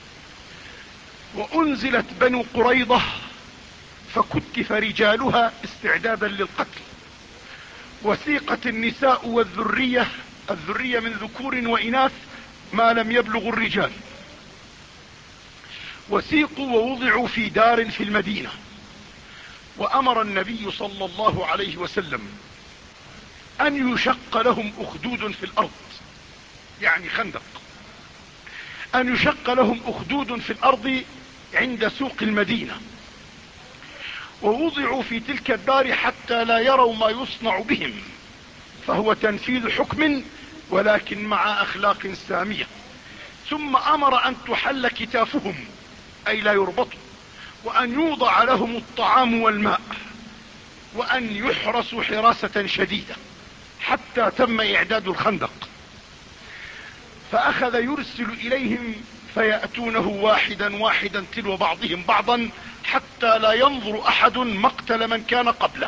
وأنزلت بنو قريظة فكتف رجالها استعدادا للقتل، وسيقت النساء والذرية، الذرية من ذكور وإناث ما لم يبلغوا الرجال، وسيقوا ووضعوا في دار في المدينة. وأمر النبي صلى الله عليه وسلم أن يشق لهم أخدود في الأرض، يعني خندق، أن يشق لهم أخدود في الأرض عند سوق المدينة، ووضعوا في تلك الدار حتى لا يروا ما يصنع بهم، فهو تنفيذ حكم ولكن مع أخلاق سامية. ثم أمر أن تحل كتافهم، أي لا يربطوا، وأن يوضع لهم الطعام والماء، وأن يحرسوا حراسة شديدة حتى تم إعداد الخندق. فأخذ يرسل إليهم فيأتونه واحدا واحدا تلو بعضهم بعضا حتى لا ينظر أحد مقتل من كان قبله.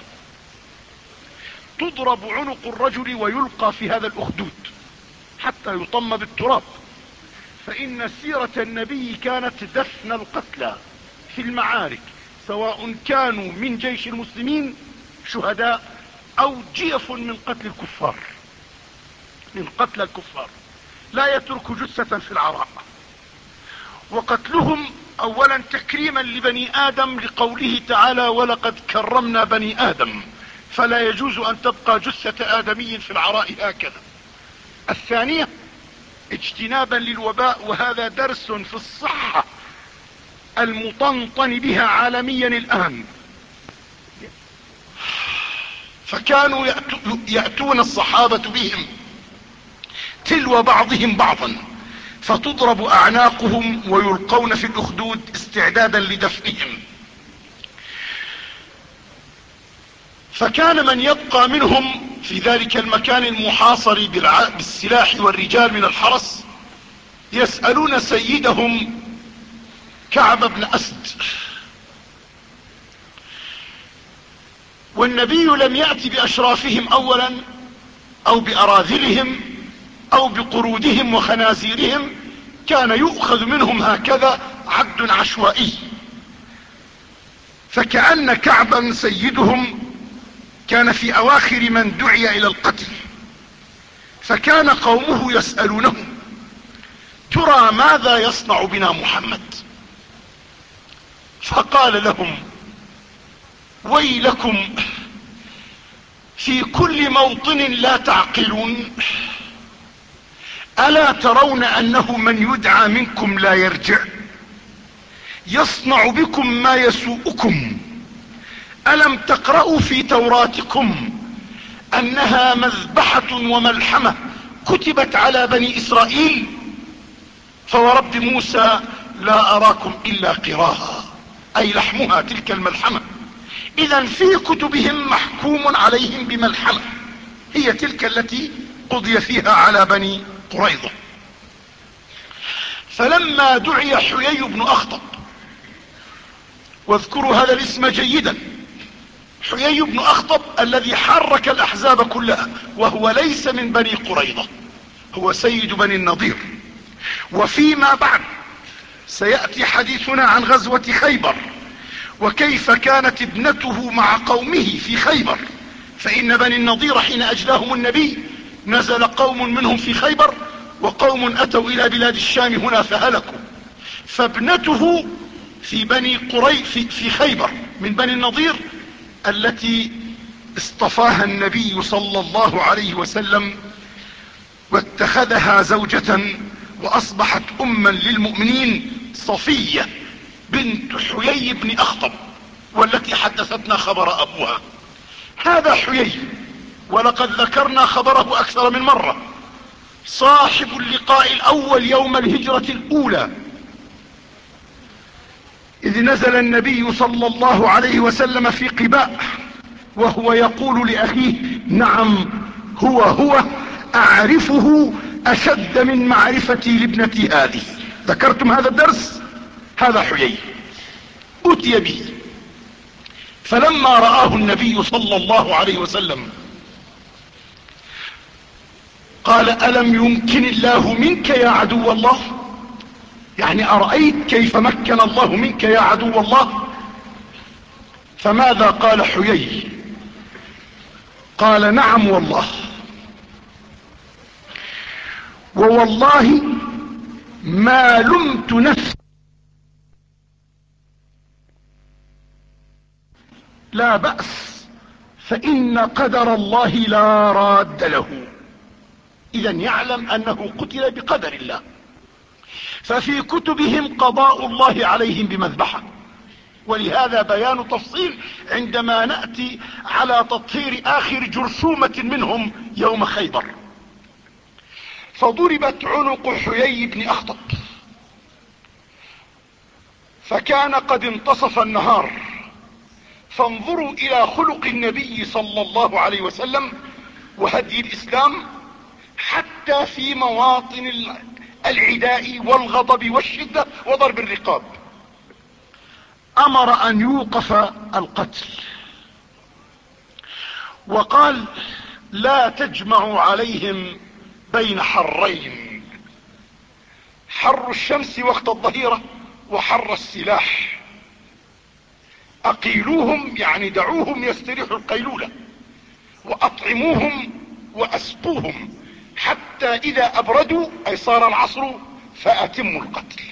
تضرب عنق الرجل ويلقى في هذا الأخدود حتى يطم بالتراب، فإن سيرة النبي كانت دفن القتلى في المعارك، سواء كانوا من جيش المسلمين شهداء أو جيف من قتل الكفار، من قتل الكفار، لا يترك جثة في العراء. وقتلهم أولا تكريما لبني آدم، لقوله تعالى: ولقد كرمنا بني آدم، فلا يجوز أن تبقى جثة آدمي في العراء هكذا. الثانية اجتنابا للوباء، وهذا درس في الصحة المطنطن بها عالميا الآن. فكانوا يأتون الصحابة بهم تلو بعضهم بعضا، فتضرب أعناقهم ويلقون في الأخدود استعدادا لدفنهم. فكان من يبقى منهم في ذلك المكان المحاصر بالسلاح والرجال من الحرس يسألون سيدهم كعب بن أسد، والنبي لم يأتي بأشرافهم أولا أو بأراذلهم أو بقرودهم وخنازيرهم، كان يؤخذ منهم هكذا عد عشوائي. فكأن كعبا سيدهم كان في أواخر من دعي إلى القتل، فكان قومه يسألونه: ترى ماذا يصنع بنا محمد؟ فقال لهم: ويلكم، في كل موطن لا تعقلون؟ ألا ترون أنه من يدعى منكم لا يرجع؟ يصنع بكم ما يسوءكم. ألم تقرأوا في توراتكم أنها مذبحة وملحمة كتبت على بني إسرائيل؟ فورب موسى لا أراكم إلا قراها، أي لحمها تلك الملحمة. إذا في كتبهم محكوم عليهم بملحمة، هي تلك التي قضي فيها على بني قريظة. فلما دعي حيي بن أخطب، واذكروا هذا الاسم جيدا، حيي بن أخطب الذي حرك الأحزاب كلها، وهو ليس من بني قريظة، هو سيد بني النضير. وفيما بعد سيأتي حديثنا عن غزوة خيبر، وكيف كانت ابنته مع قومه في خيبر. فإن بني النضير حين أجلاهم النبي نزل قوم منهم في خيبر، وقوم أتوا إلى بلاد الشام هنا فهلكوا. فابنته في بني قري في, في خيبر من بني النضير التي اصطفاها النبي صلى الله عليه وسلم واتخذها زوجة وأصبحت أما للمؤمنين، صفية بنت حيي بن أخطب، والتي حدثتنا خبر أبوها. هذا حيي، ولقد ذكرنا خبره أكثر من مرة، صاحب اللقاء الأول يوم الهجرة الأولى، إذ نزل النبي صلى الله عليه وسلم في قباء وهو يقول لأخيه: نعم هو هو، أعرفه أشد من معرفتي لابنتي هذه. ذكرتم هذا الدرس؟ هذا حيي أتي به، فلما رآه النبي صلى الله عليه وسلم قال: ألم يمكن الله منك يا عدو الله؟ يعني أرأيت كيف مكن الله منك يا عدو الله؟ فماذا قال حيي؟ قال: نعم والله، ووالله ما لمت نفسي، لا بأس، فإن قدر الله لا راد له. إذا يعلم أنه قتل بقدر الله. ففي كتبهم قضاء الله عليهم بمذبحة، ولهذا بيان تفصيل عندما نأتي على تطهير آخر جرثومة منهم يوم خيبر. فضربت عنق حيي بن أخطب، فكان قد انتصف النهار. فانظروا إلى خلق النبي صلى الله عليه وسلم وهدي الإسلام، حتى في مواطن العداء والغضب والشدة وضرب الرقاب أمر أن يوقف القتل، وقال: لا تجمعوا عليهم بين حرين، حر الشمس وقت الظهيرة وحر السلاح. أقيلوهم يعني دعوهم يستريحوا القيلولة، وأطعموهم وأسقوهم، حتى إذا أبردوا أي صار العصر فأتموا القتل.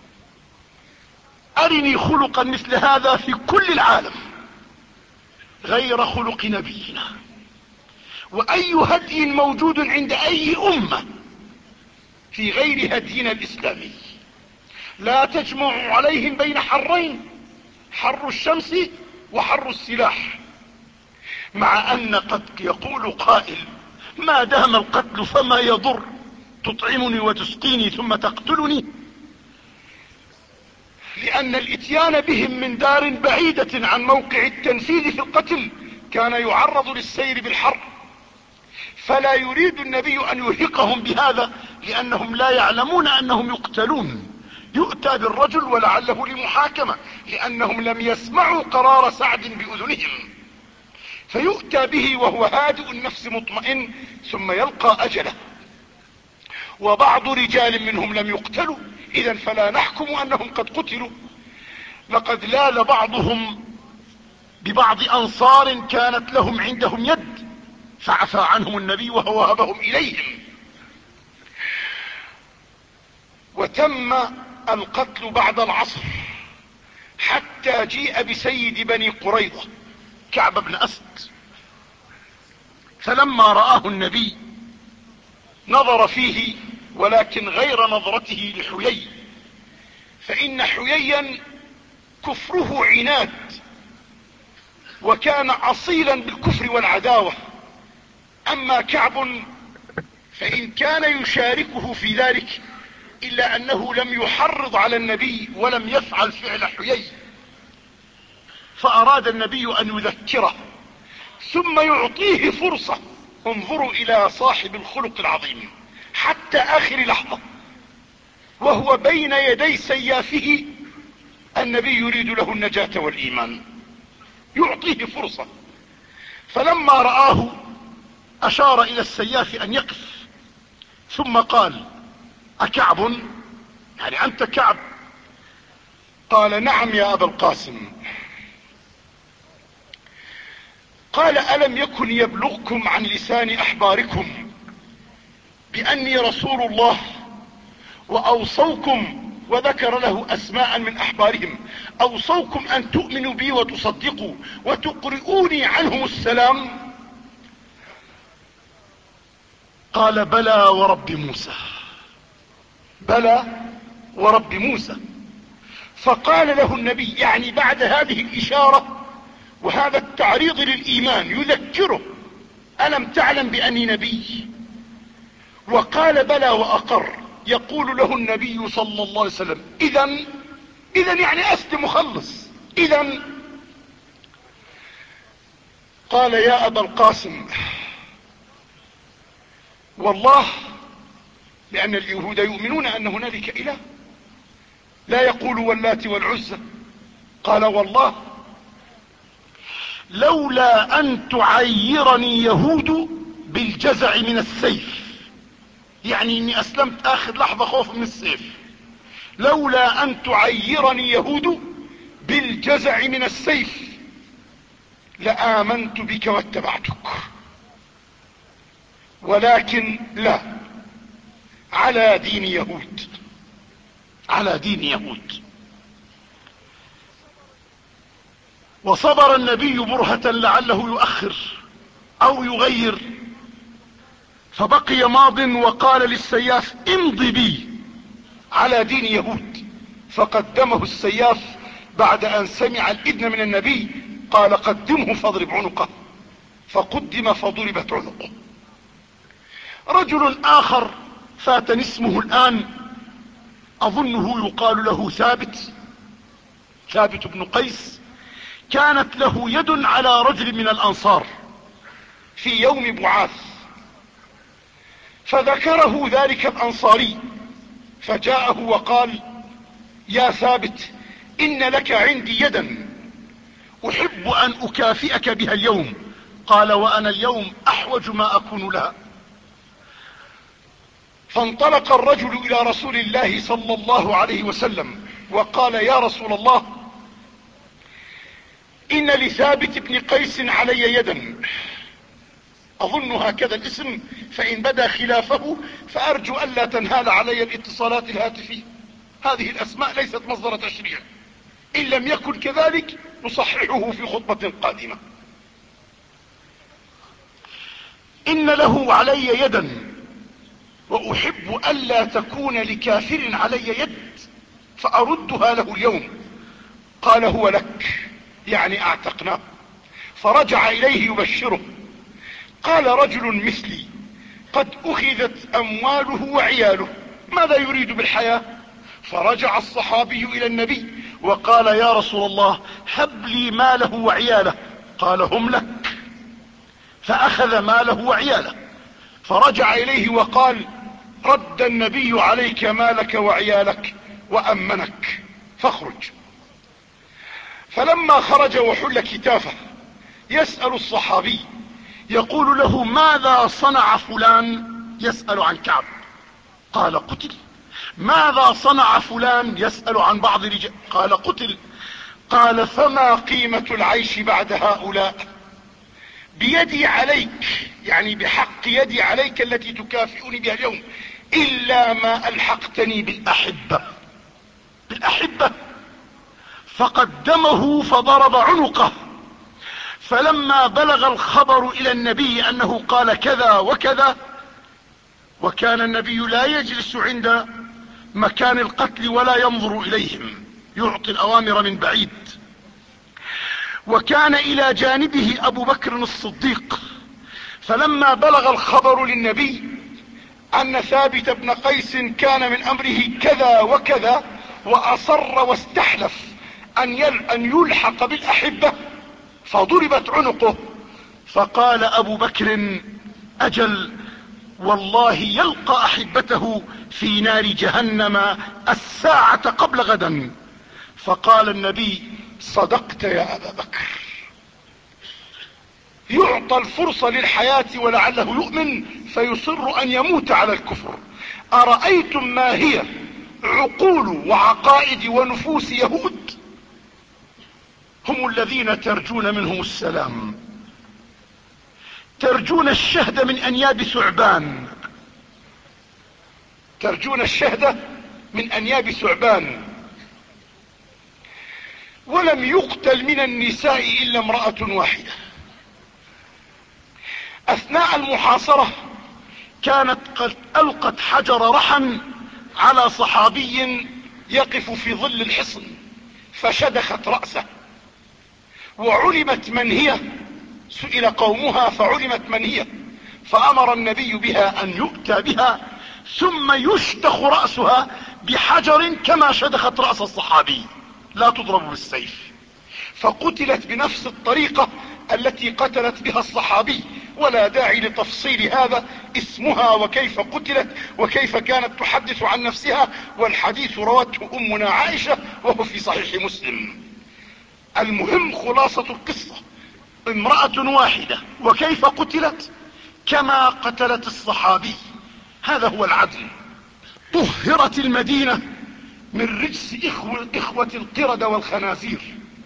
أرني خلقا مثل هذا في كل العالم غير خلق نبينا. وأي هدي موجود عند أي أمة في غير هدينا الإسلامي؟ لا تجمع عليهم بين حرين، حر الشمس وحر السلاح. مع أن قد يقول قائل: ما دام القتل فما يضر، تطعمني وتسقيني ثم تقتلني. لأن الاتيان بهم من دار بعيدة عن موقع التنفيذ في القتل كان يعرض للسير بالحر، فلا يريد النبي أن يرهقهم بهذا، لأنهم لا يعلمون أنهم يقتلون. يؤتى بالرجل ولعله لمحاكمة، لأنهم لم يسمعوا قرار سعد بأذنهم، فيؤتى به وهو هادئ النفس مطمئن، ثم يلقى أجله. وبعض رجال منهم لم يقتلوا، إذا فلا نحكم أنهم قد قتلوا. لقد لال بعضهم ببعض أنصار كانت لهم عندهم يد، فعفى عنهم النبي ووهبهم إليهم. وتم القتل بعد العصر، حتى جيء بسيد بني قريظة كعب بن أسد، فلما رآه النبي نظر فيه، ولكن غير نظرته لحيي، فإن حييا كفره عناد، وكان اصيلا بالكفر والعداوة. اما كعب فان كان يشاركه في ذلك، الا انه لم يحرض على النبي ولم يفعل فعل حيي، فاراد النبي ان يذكره ثم يعطيه فرصة. انظروا الى صاحب الخلق العظيم حتى اخر لحظة وهو بين يدي سيافه، النبي يريد له النجاة والايمان، يعطيه فرصة. فلما رآه اشار الى السياف ان يقف، ثم قال: اكعب؟ يعني انت كعب؟ قال: نعم يا ابا القاسم. قال: الم يكن يبلغكم عن لسان احباركم باني رسول الله، واوصوكم، وذكر له اسماء من احبارهم، اوصوكم ان تؤمنوا بي وتصدقوا وتقرؤوني عنهم السلام؟ قال: بلى ورب موسى، بلى ورب موسى. فقال له النبي، يعني بعد هذه الاشارة وهذا التعريض للايمان، يذكره: الم تعلم باني نبي؟ وقال: بلى واقر. يقول له النبي صلى الله عليه وسلم: اذا اذا يعني اسلم وخلص. اذا قال: يا ابا القاسم، والله، لان اليهود يؤمنون ان هنالك اله، لا يقول واللات والعزى. قال: والله لولا ان تعيرني يهود بالجزع من السيف، يعني اني اسلمت اخر لحظة خوف من السيف، لولا ان تعيرني يهود بالجزع من السيف لآمنت بك واتبعتك، ولكن لا، على دين يهود، على دين يهود. وصبر النبي برهة لعله يؤخر او يغير، فبقي ماض وقال للسياف: امض بي على دين يهود. فقدمه السياف بعد ان سمع الاذن من النبي، قال: قدمه فاضرب عنقه. فقدم فضربت عنقه. رجل اخر فاتني اسمه الان، اظنه يقال له ثابت، ثابت بن قيس، كانت له يد على رجل من الانصار في يوم بعاث، فذكره ذلك الانصاري، فجاءه وقال: يا ثابت، ان لك عندي يدا احب ان اكافئك بها اليوم. قال: وانا اليوم احوج ما اكون لها. فانطلق الرجل الى رسول الله صلى الله عليه وسلم وقال: يا رسول الله، ان لثابت بن قيس علي يدا، اظن هكذا الاسم، فان بدا خلافه فارجو الا تنهال علي الاتصالات الهاتفية. هذه الاسماء ليست مصدر تشريع، ان لم يكن كذلك نصححه في خطبة قادمة. ان له علي يدا واحب الا تكون لكافر علي يد فاردها له اليوم. قال: هو لك، يعني اعتقناه. فرجع اليه يبشره. قال: رجل مثلي قد اخذت امواله وعياله، ماذا يريد بالحياة؟ فرجع الصحابي الى النبي وقال: يا رسول الله، هب لي ماله وعياله. قال: هم لك. فاخذ ماله وعياله، فرجع اليه وقال: رد النبي عليك مالك وعيالك وامنك، فاخرج. فلما خرج وحل كتافه يسأل الصحابي، يقول له: ماذا صنع فلان؟ يسأل عن كعب. قال: قتل. ماذا صنع فلان؟ يسأل عن بعض رجال. قال: قتل. قال: فما قيمة العيش بعد هؤلاء؟ بيدي عليك، يعني بحق يدي عليك التي تكافئني بها اليوم، الا ما الحقتني بالاحبة، بالاحبة. فقدمه فضرب عنقه، فلما بلغ الخبر الى النبي انه قال كذا وكذا، وكان النبي لا يجلس عند مكان القتل ولا ينظر اليهم، يعطي الاوامر من بعيد، وكان الى جانبه ابو بكر الصديق. فلما بلغ الخبر للنبي ان ثابت بن قيس كان من امره كذا وكذا، واصر واستحلف ان يلحق بالاحبة، فضربت عنقه، فقال ابو بكر اجل، والله يلقى احبته في نار جهنم الساعة قبل غدا. فقال النبي صدقت يا ابا بكر. يعطى الفرصة للحياة ولعله يؤمن فيصر ان يموت على الكفر. ارأيتم ما هي عقول وعقائد ونفوس يهود؟ هم الذين ترجون منهم السلام، ترجون الشهد من انياب ثعبان، ترجون الشهد من انياب ثعبان. ولم يقتل من النساء الا امرأة واحدة. اثناء المحاصرة كانت قد القت حجر رحم على صحابي يقف في ظل الحصن، فشدخت رأسه، وعلمت من هي، سئل قومها فعلمت من هي، فامر النبي بها ان يؤتى بها ثم يشدخ رأسها بحجر كما شدخت رأس الصحابي، لا تضرب بالسيف. فقتلت بنفس الطريقة التي قتلت بها الصحابي، ولا داعي لتفصيل هذا، اسمها وكيف قتلت وكيف كانت تحدث عن نفسها، والحديث روته امنا عائشة وهو في صحيح مسلم. المهم خلاصة القصة، امرأة واحدة وكيف قتلت؟ كما قتلت الصحابي. هذا هو العدل. طهرت المدينة من رجس إخوة, إخوة القردة والخنازير،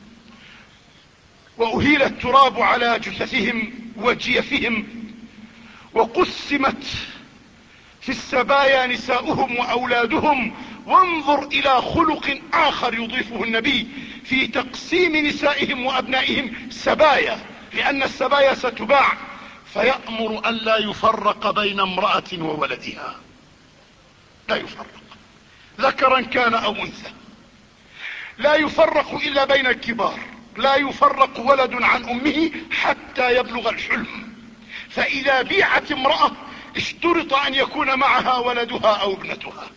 وأهيل التراب على جثثهم وجيفهم، وقسمت في السبايا نساؤهم وأولادهم. وانظر إلى خلق آخر يضيفه النبي في تقسيم نسائهم وأبنائهم سبايا، لأن السبايا ستباع، فيأمر أن لا يفرق بين امرأة وولدها، لا يفرق، ذكرا كان أو أنثى، لا يفرق إلا بين الكبار، لا يفرق ولد عن أمه حتى يبلغ الحلم. فإذا بيعت امرأة اشترط أن يكون معها ولدها أو ابنتها.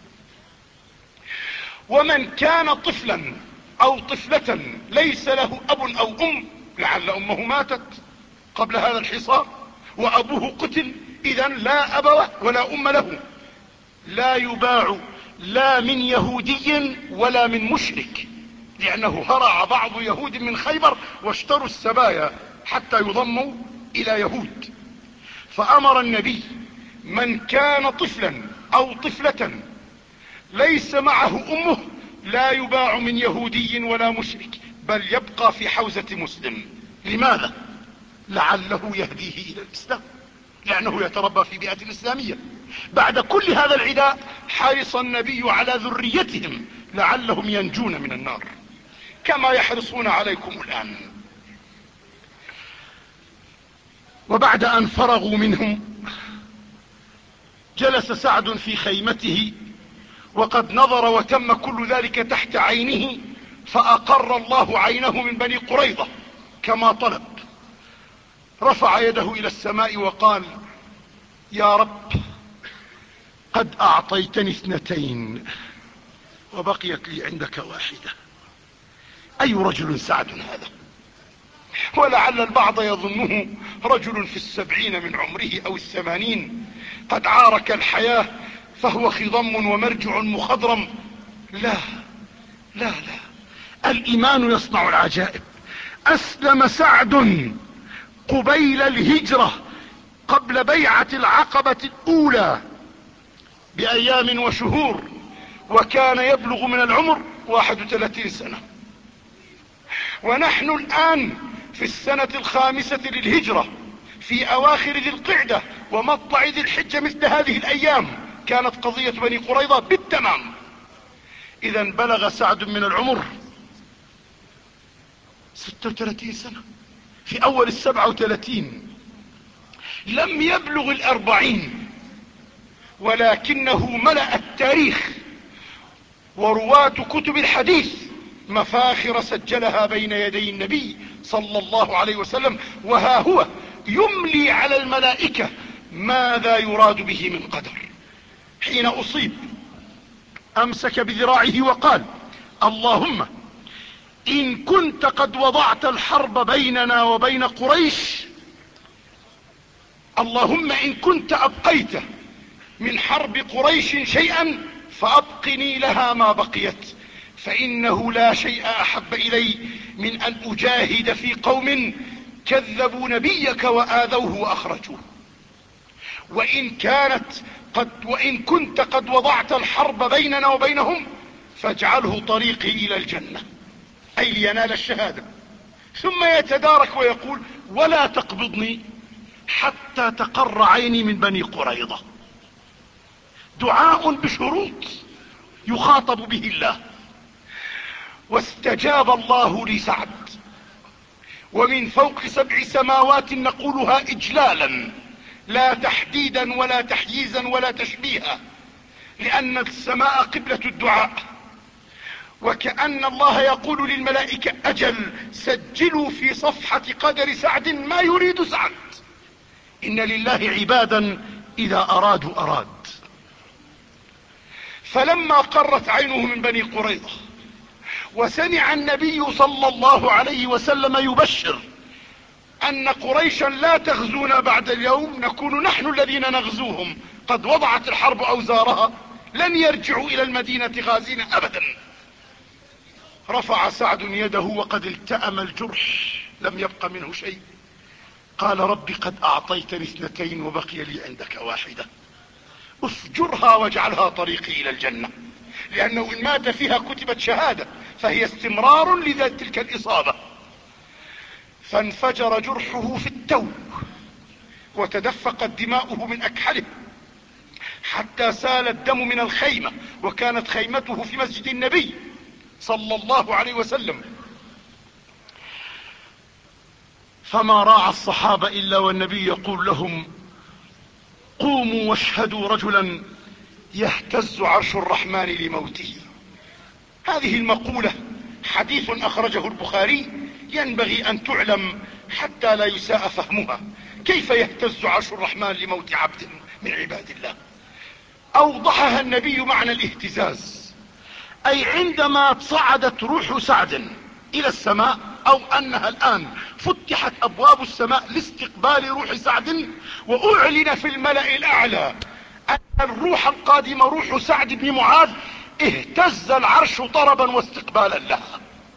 ومن كان طفلا أو طفلة ليس له أب أو أم، لعل أمه ماتت قبل هذا الحصار وأبوه قتل، إذن لا أب ولا أم له، لا يباع لا من يهودي ولا من مشرك، لأنه هرع بعض يهود من خيبر واشتروا السبايا حتى يضموا إلى يهود. فأمر النبي من كان طفلا أو طفلة ليس معه أمه لا يباع من يهودي ولا مشرك، بل يبقى في حوزة مسلم. لماذا؟ لعله يهديه إلى الإسلام، لأنه يتربى في بيئة إسلامية. بعد كل هذا العداء حرص النبي على ذريتهم لعلهم ينجون من النار، كما يحرصون عليكم الآن. وبعد أن فرغوا منهم جلس سعد في خيمته، وقد نظر وتم كل ذلك تحت عينه، فأقر الله عينه من بني قريظة كما طلب. رفع يده إلى السماء وقال يا رب قد أعطيتني اثنتين وبقيت لي عندك واحدة. أي رجل سعد هذا؟ ولعل البعض يظنه رجل في السبعين من عمره أو الثمانين، قد عارك الحياة فهو خضم ومرجع مخضرم. لا لا لا، الإيمان يصنع العجائب. أسلم سعد قبيل الهجرة قبل بيعة العقبة الأولى بأيام وشهور، وكان يبلغ من العمر واحد وثلاثين سنة، ونحن الآن في السنة الخامسة للهجرة في أواخر ذي القعدة ومطلع ذي الحجة. مثل هذه الأيام كانت قضية بني قريظة بالتمام. إذا بلغ سعد من العمر ستة وثلاثين سنة، في اول السبعة وثلاثين لم يبلغ الاربعين، ولكنه ملأ التاريخ ورواة كتب الحديث مفاخر سجلها بين يدي النبي صلى الله عليه وسلم، وها هو يملي على الملائكة ماذا يراد به من قدر. حين اصيب امسك بذراعه وقال: اللهم ان كنت قد وضعت الحرب بيننا وبين قريش، اللهم ان كنت ابقيت من حرب قريش شيئا فابقني لها ما بقيت، فانه لا شيء احب الي من ان اجاهد في قوم كذبوا نبيك واذوه واخرجوه. وان كانت قد وان كنت قد وضعت الحرب بيننا وبينهم فاجعله طريقي الى الجنة، اي لينال الشهادة. ثم يتدارك ويقول: ولا تقبضني حتى تقر عيني من بني قريظة. دعاء بشروط يخاطب به الله. واستجاب الله لسعد، ومن فوق سبع سماوات نقولها اجلالا لا تحديدا ولا تحييزا ولا تشبيها، لان السماء قبلة الدعاء. وكأن الله يقول للملائكة: اجل سجلوا في صفحة قدر سعد ما يريد سعد، ان لله عبادا اذا ارادوا اراد. فلما قرت عينه من بني قريظة وسمع النبي صلى الله عليه وسلم يبشر ان قريشا لا تغزونا بعد اليوم، نكون نحن الذين نغزوهم، قد وضعت الحرب اوزارها، لن يرجعوا الى المدينة غازين ابدا، رفع سعد يده وقد التأم الجرح لم يبق منه شيء. قال: رب قد اعطيتني اثنتين وبقي لي عندك واحدة، افجرها واجعلها طريقي الى الجنة، لانه ان مات فيها كتبت شهادة، فهي استمرار لذات تلك الاصابة. فانفجر جرحه في التو وتدفقت دماؤه من اكحله حتى سال الدم من الخيمة، وكانت خيمته في مسجد النبي صلى الله عليه وسلم. فما راعى الصحابة الا والنبي يقول لهم: قوموا واشهدوا رجلا يهتز عرش الرحمن لموته. هذه المقولة حديث اخرجه البخاري، ينبغي ان تعلم حتى لا يساء فهمها. كيف يهتز عرش الرحمن لموت عبد من عباد الله؟ اوضحها النبي معنى الاهتزاز، اي عندما صعدت روح سعد الى السماء، او انها الان فتحت ابواب السماء لاستقبال روح سعد، واعلن في الملأ الاعلى ان الروح القادمة روح سعد بن معاذ، اهتز العرش طربا واستقبالا لها،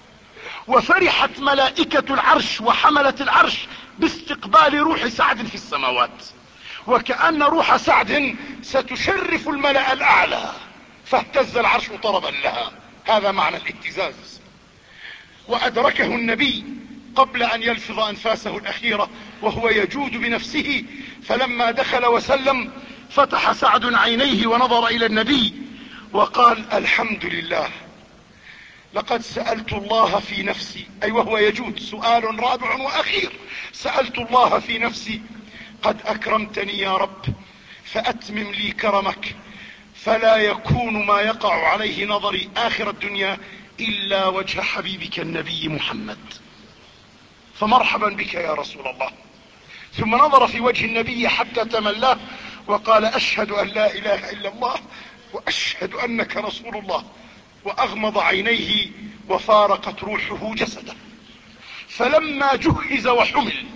وفرحت ملائكة العرش وحملة العرش باستقبال روح سعد في السماوات، وكأن روح سعد ستشرف الملأ الاعلى، فاهتز العرش طربا لها. هذا معنى الاهتزاز. وادركه النبي قبل ان يلفظ انفاسه الاخيرة وهو يجود بنفسه، فلما دخل وسلم فتح سعد عينيه ونظر الى النبي وقال: الحمد لله، لقد سألت الله في نفسي، اي وهو يجود، سؤال رابع واخير: سألت الله في نفسي قد اكرمتني يا رب، فاتمم لي كرمك، فلا يكون ما يقع عليه نظري اخر الدنيا الا وجه حبيبك النبي محمد، فمرحبا بك يا رسول الله. ثم نظر في وجه النبي حتى تملاه وقال: اشهد ان لا اله الا الله واشهد انك رسول الله، واغمض عينيه وفارقت روحه جسده. فلما جهز وحمل،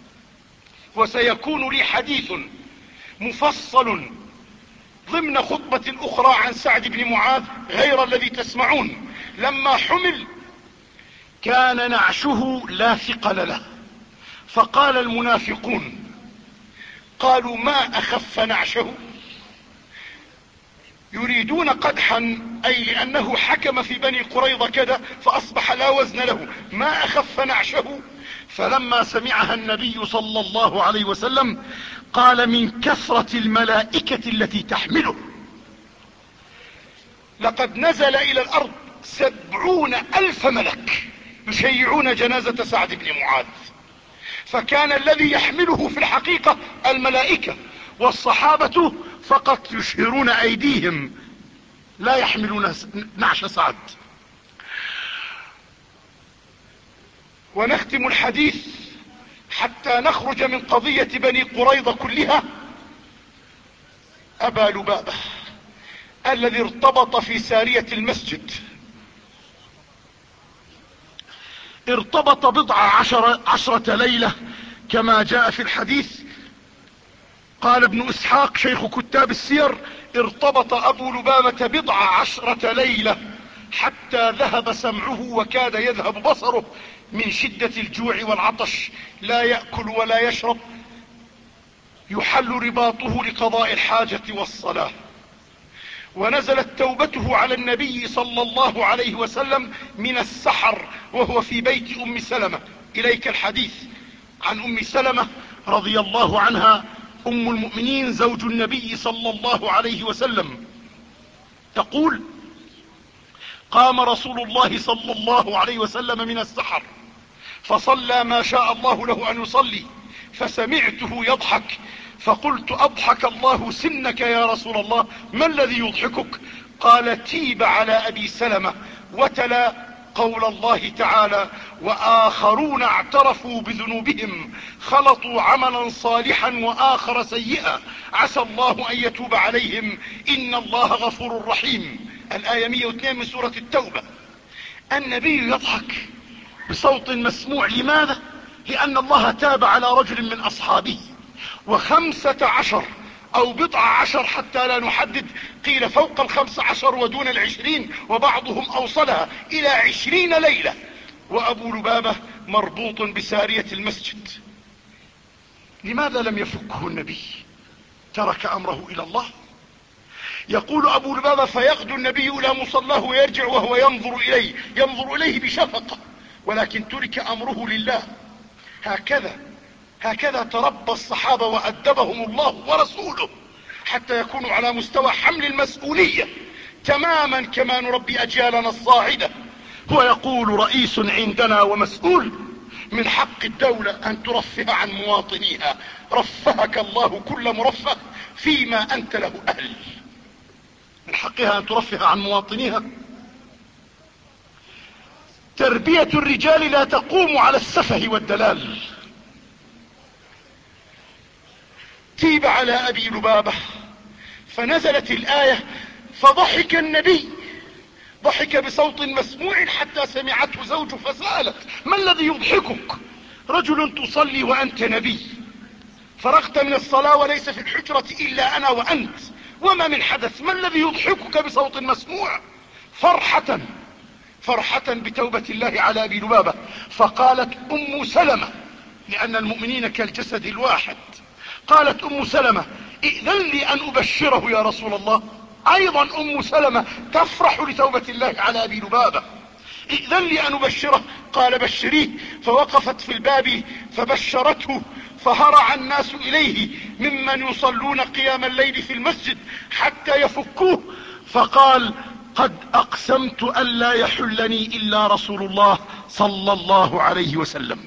وسيكون لي حديث مفصل ضمن خطبة اخرى عن سعد بن معاذ غير الذي تسمعون، لما حمل كان نعشه لا ثقل له، فقال المنافقون، قالوا: ما اخف نعشه، يريدون قدحا، اي لانه حكم في بني قريظة كذا فاصبح لا وزن له، ما اخف نعشه. فلما سمعها النبي صلى الله عليه وسلم قال: من كثرة الملائكة التي تحمله، لقد نزل الى الارض سبعون الف ملك يشيعون جنازة سعد بن معاذ، فكان الذي يحمله في الحقيقة الملائكة، والصحابة فقط يشهرون ايديهم لا يحملون نعش سعد. ونختم الحديث حتى نخرج من قضية بني قريظة كلها. ابا لبابة الذي ارتبط في سارية المسجد، ارتبط بضع عشر عشرة ليلة كما جاء في الحديث. قال ابن اسحاق شيخ كتاب السير: ارتبط ابو لبابة بضع عشرة ليلة حتى ذهب سمعه وكاد يذهب بصره من شدة الجوع والعطش، لا يأكل ولا يشرب، يحل رباطه لقضاء الحاجة والصلاة. ونزلت توبته على النبي صلى الله عليه وسلم من السحر وهو في بيت ام سلمة. اليك الحديث عن ام سلمة رضي الله عنها ام المؤمنين زوج النبي صلى الله عليه وسلم، تقول: قام رسول الله صلى الله عليه وسلم من السحر فصلى ما شاء الله له ان يصلي، فسمعته يضحك فقلت: اضحك الله سنك يا رسول الله، ما الذي يضحكك؟ قال: تيب على ابي سلمة، وتلا قول الله تعالى: واخرون اعترفوا بذنوبهم خلطوا عملا صالحا واخر سيئا عسى الله ان يتوب عليهم ان الله غفور رحيم. الآية مئة واثنين من سورة التوبة. النبي يضحك بصوت مسموع. لماذا؟ لأن الله تاب على رجل من أصحابه، وخمسة عشر أو بضع عشر حتى لا نحدد، قيل فوق الخمس عشر ودون العشرين، وبعضهم أوصلها إلى عشرين ليلة، وأبو لبابة مربوط بسارية المسجد. لماذا لم يفكه النبي؟ ترك أمره إلى الله. يقول ابو لبابة: فيغدو النبي الى مصلاه ويرجع وهو ينظر اليه ينظر اليه بشفقة، ولكن ترك امره لله. هكذا هكذا تربى الصحابة وادبهم الله ورسوله حتى يكونوا على مستوى حمل المسؤولية تماما كما نربي اجيالنا الصاعدة. هو يقول: رئيس عندنا ومسؤول، من حق الدولة ان ترفه عن مواطنيها، رفهك الله كل مرفه فيما انت له اهل. من حقها ان ترفه عن مواطنيها. تربية الرجال لا تقوم على السفه والدلال. تيب على ابي لبابة فنزلت الآية فضحك النبي، ضحك بصوت مسموع حتى سمعته زوجه فسألت: ما الذي يضحكك؟ رجل تصلي وانت نبي، فرغت من الصلاة وليس في الحجرة الا انا وانت، وما من حدث، ما الذي يضحكك بصوت مسموع؟ فرحة فرحة بتوبة الله على ابي لبابة. فقالت ام سلمة، لان المؤمنين كالجسد الواحد، قالت ام سلمة: ائذن لي ان ابشره يا رسول الله. ايضا ام سلمة تفرح لتوبة الله على ابي لبابة. ائذن لي ان ابشره. قال: بشريه. فوقفت في الباب فبشرته، فهرع الناس اليه ممن يصلون قيام الليل في المسجد حتى يفكوه، فقال: قد اقسمت الا يحلني الا رسول الله صلى الله عليه وسلم.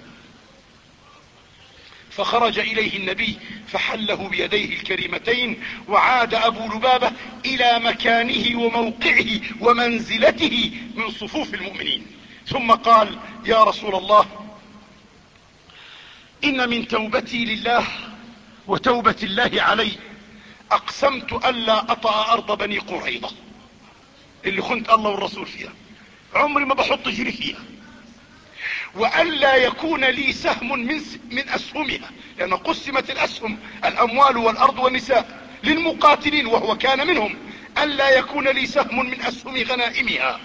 فخرج اليه النبي فحله بيديه الكريمتين، وعاد ابو لبابة الى مكانه وموقعه ومنزلته من صفوف المؤمنين. ثم قال: يا رسول الله، ان من توبتي لله وتوبة الله علي اقسمت الا اطأ ارض بني قريظة اللي خنت الله والرسول فيها، عمري ما بحط جري فيها، والا يكون لي سهم من من اسهمها، لان قسمت الاسهم الاموال والارض والنساء للمقاتلين وهو كان منهم، الا يكون لي سهم من اسهم غنائمها،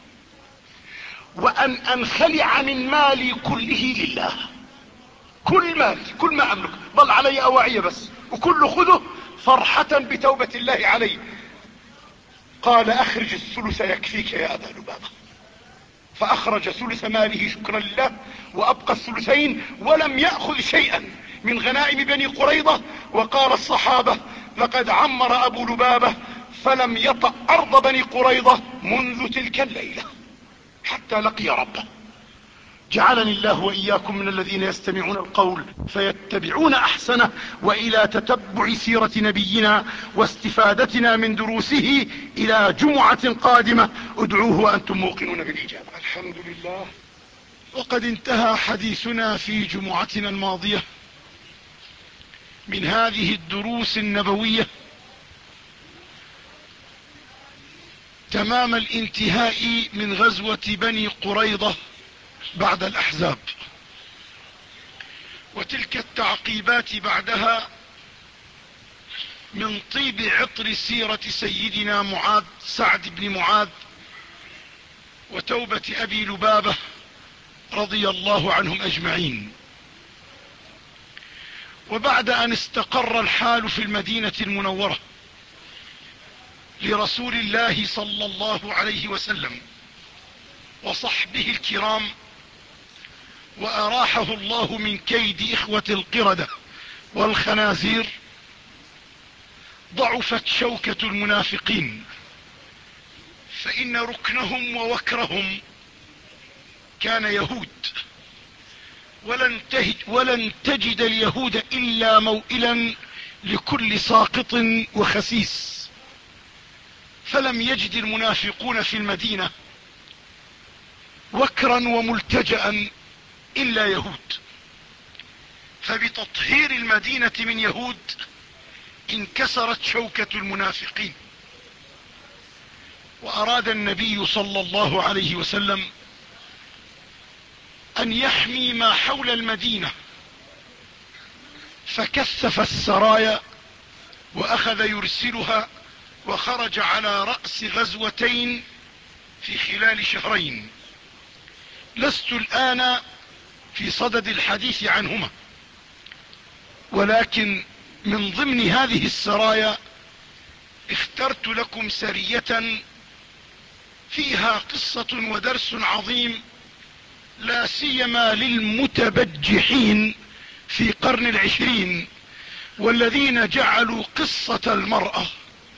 وان انخلع من مالي كله لله، كل مال كل ما املك ضل علي اواعية بس، وكله خذه فرحة بتوبة الله علي. قال: اخرج الثلث يكفيك يا ابا لبابة. فاخرج ثلث ماله شكرا لله، وابقى الثلثين ولم يأخذ شيئا من غنائم بني قريظة. وقال الصحابة: لقد عمر ابو لبابة فلم يطأ ارض بني قريظة منذ تلك الليلة حتى لقي ربه. جعلني الله وإياكم من الذين يستمعون القول فيتبعون أحسنه، وإلى تتبع سيرة نبينا واستفادتنا من دروسه إلى جمعة قادمة ادعوه وأنتم موقنون بالإجابة. الحمد لله، وقد انتهى حديثنا في جمعتنا الماضية من هذه الدروس النبوية تمام الانتهاء من غزوة بني قريظة بعد الأحزاب، وتلك التعقيبات بعدها من طيب عطر سيرة سيدنا معاذ سعد بن معاذ وتوبة أبي لبابة رضي الله عنهم أجمعين. وبعد أن استقر الحال في المدينة المنورة لرسول الله صلى الله عليه وسلم وصحبه الكرام، وأراحه الله من كيد إخوة القردة والخنازير، ضعفت شوكة المنافقين، فإن ركنهم ووكرهم كان يهود، ولن, تهج ولن تجد اليهود إلا موئلا لكل ساقط وخسيس، فلم يجد المنافقون في المدينة وكرا وملتجأ إلا يهود، فبتطهير المدينة من يهود انكسرت شوكة المنافقين. وأراد النبي صلى الله عليه وسلم أن يحمي ما حول المدينة، فكثف السرايا وأخذ يرسلها، وخرج على رأس غزوتين في خلال شهرين. لست الآن في صدد الحديث عنهما، ولكن من ضمن هذه السرايا اخترت لكم سرية فيها قصة ودرس عظيم، لا سيما للمتبجحين في قرن العشرين والذين جعلوا قصة المرأة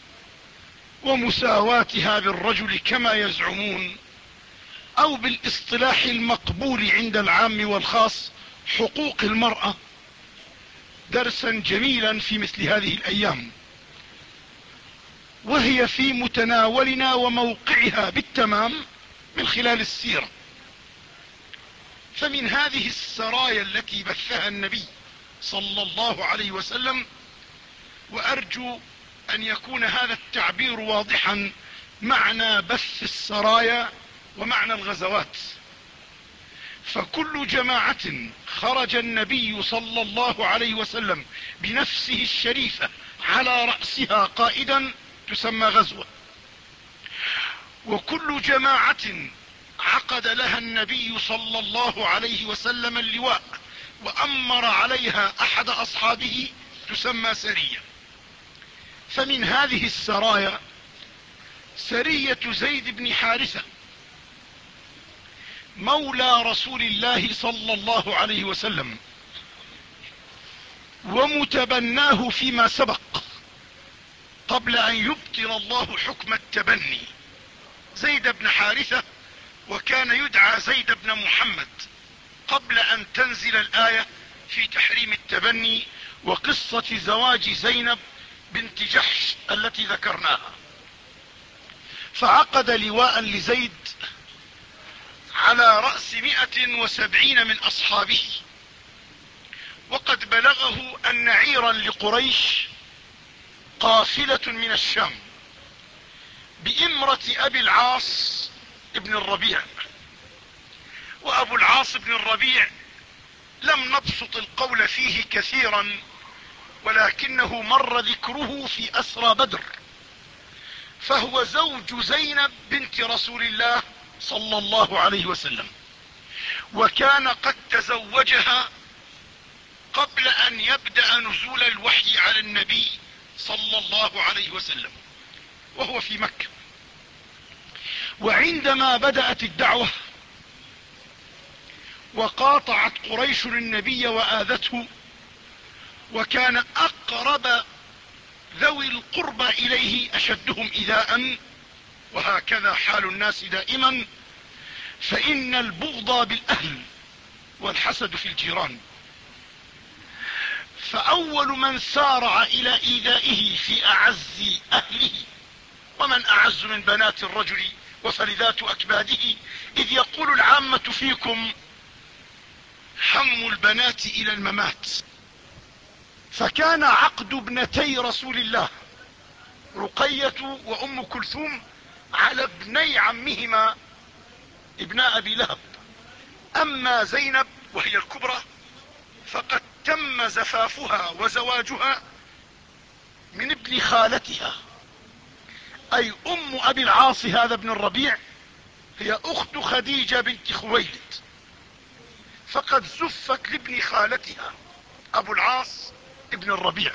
ومساواتها بالرجل كما يزعمون، او بالاصطلاح المقبول عند العام والخاص حقوق المرأة، درسا جميلا في مثل هذه الايام، وهي في متناولنا وموقعها بالتمام من خلال السيرة. فمن هذه السرايا التي بثها النبي صلى الله عليه وسلم، وارجو ان يكون هذا التعبير واضحا، معنى بث السرايا ومعنى الغزوات، فكل جماعة خرج النبي صلى الله عليه وسلم بنفسه الشريفة على رأسها قائدا تسمى غزوة، وكل جماعة عقد لها النبي صلى الله عليه وسلم اللواء وأمر عليها أحد أصحابه تسمى سرية. فمن هذه السرايا سرية زيد بن حارثة مولى رسول الله صلى الله عليه وسلم، ومتبناه فيما سبق قبل أن يبطل الله حكم التبني، زيد بن حارثة، وكان يدعى زيد بن محمد قبل أن تنزل الآية في تحريم التبني وقصة زواج زينب بنت جحش التي ذكرناها. فعقد لواء لزيد على رأس مئة وسبعين من أصحابه، وقد بلغه أن عيرا لقريش قافلة من الشام بإمرة أبي العاص ابن الربيع، وأبو العاص بن الربيع لم نبسط القول فيه كثيرا، ولكنه مر ذكره في أسرى بدر، فهو زوج زينب بنت رسول الله صلى الله عليه وسلم، وكان قد تزوجها قبل أن يبدأ نزول الوحي على النبي صلى الله عليه وسلم وهو في مكة. وعندما بدأت الدعوة وقاطعت قريش النبي وآذته، وكان أقرب ذوي القربى إليه أشدهم إيذاء، وهكذا حال الناس دائما، فإن البغض بالأهل والحسد في الجيران. فأول من سارع إلى إيذائه في أعز أهله، ومن أعز من بنات الرجل وفلذات أكباده، إذ يقول العامة فيكم حم البنات إلى الممات. فكان عقد ابنتي رسول الله رقية وأم كلثوم على ابني عمهما ابناء أبي لهب. أما زينب وهي الكبرى فقد تم زفافها وزواجها من ابن خالتها، أي أم أبي العاص هذا ابن الربيع هي أخت خديجة بنت خويلد، فقد زفت لابن خالتها أبو العاص ابن الربيع.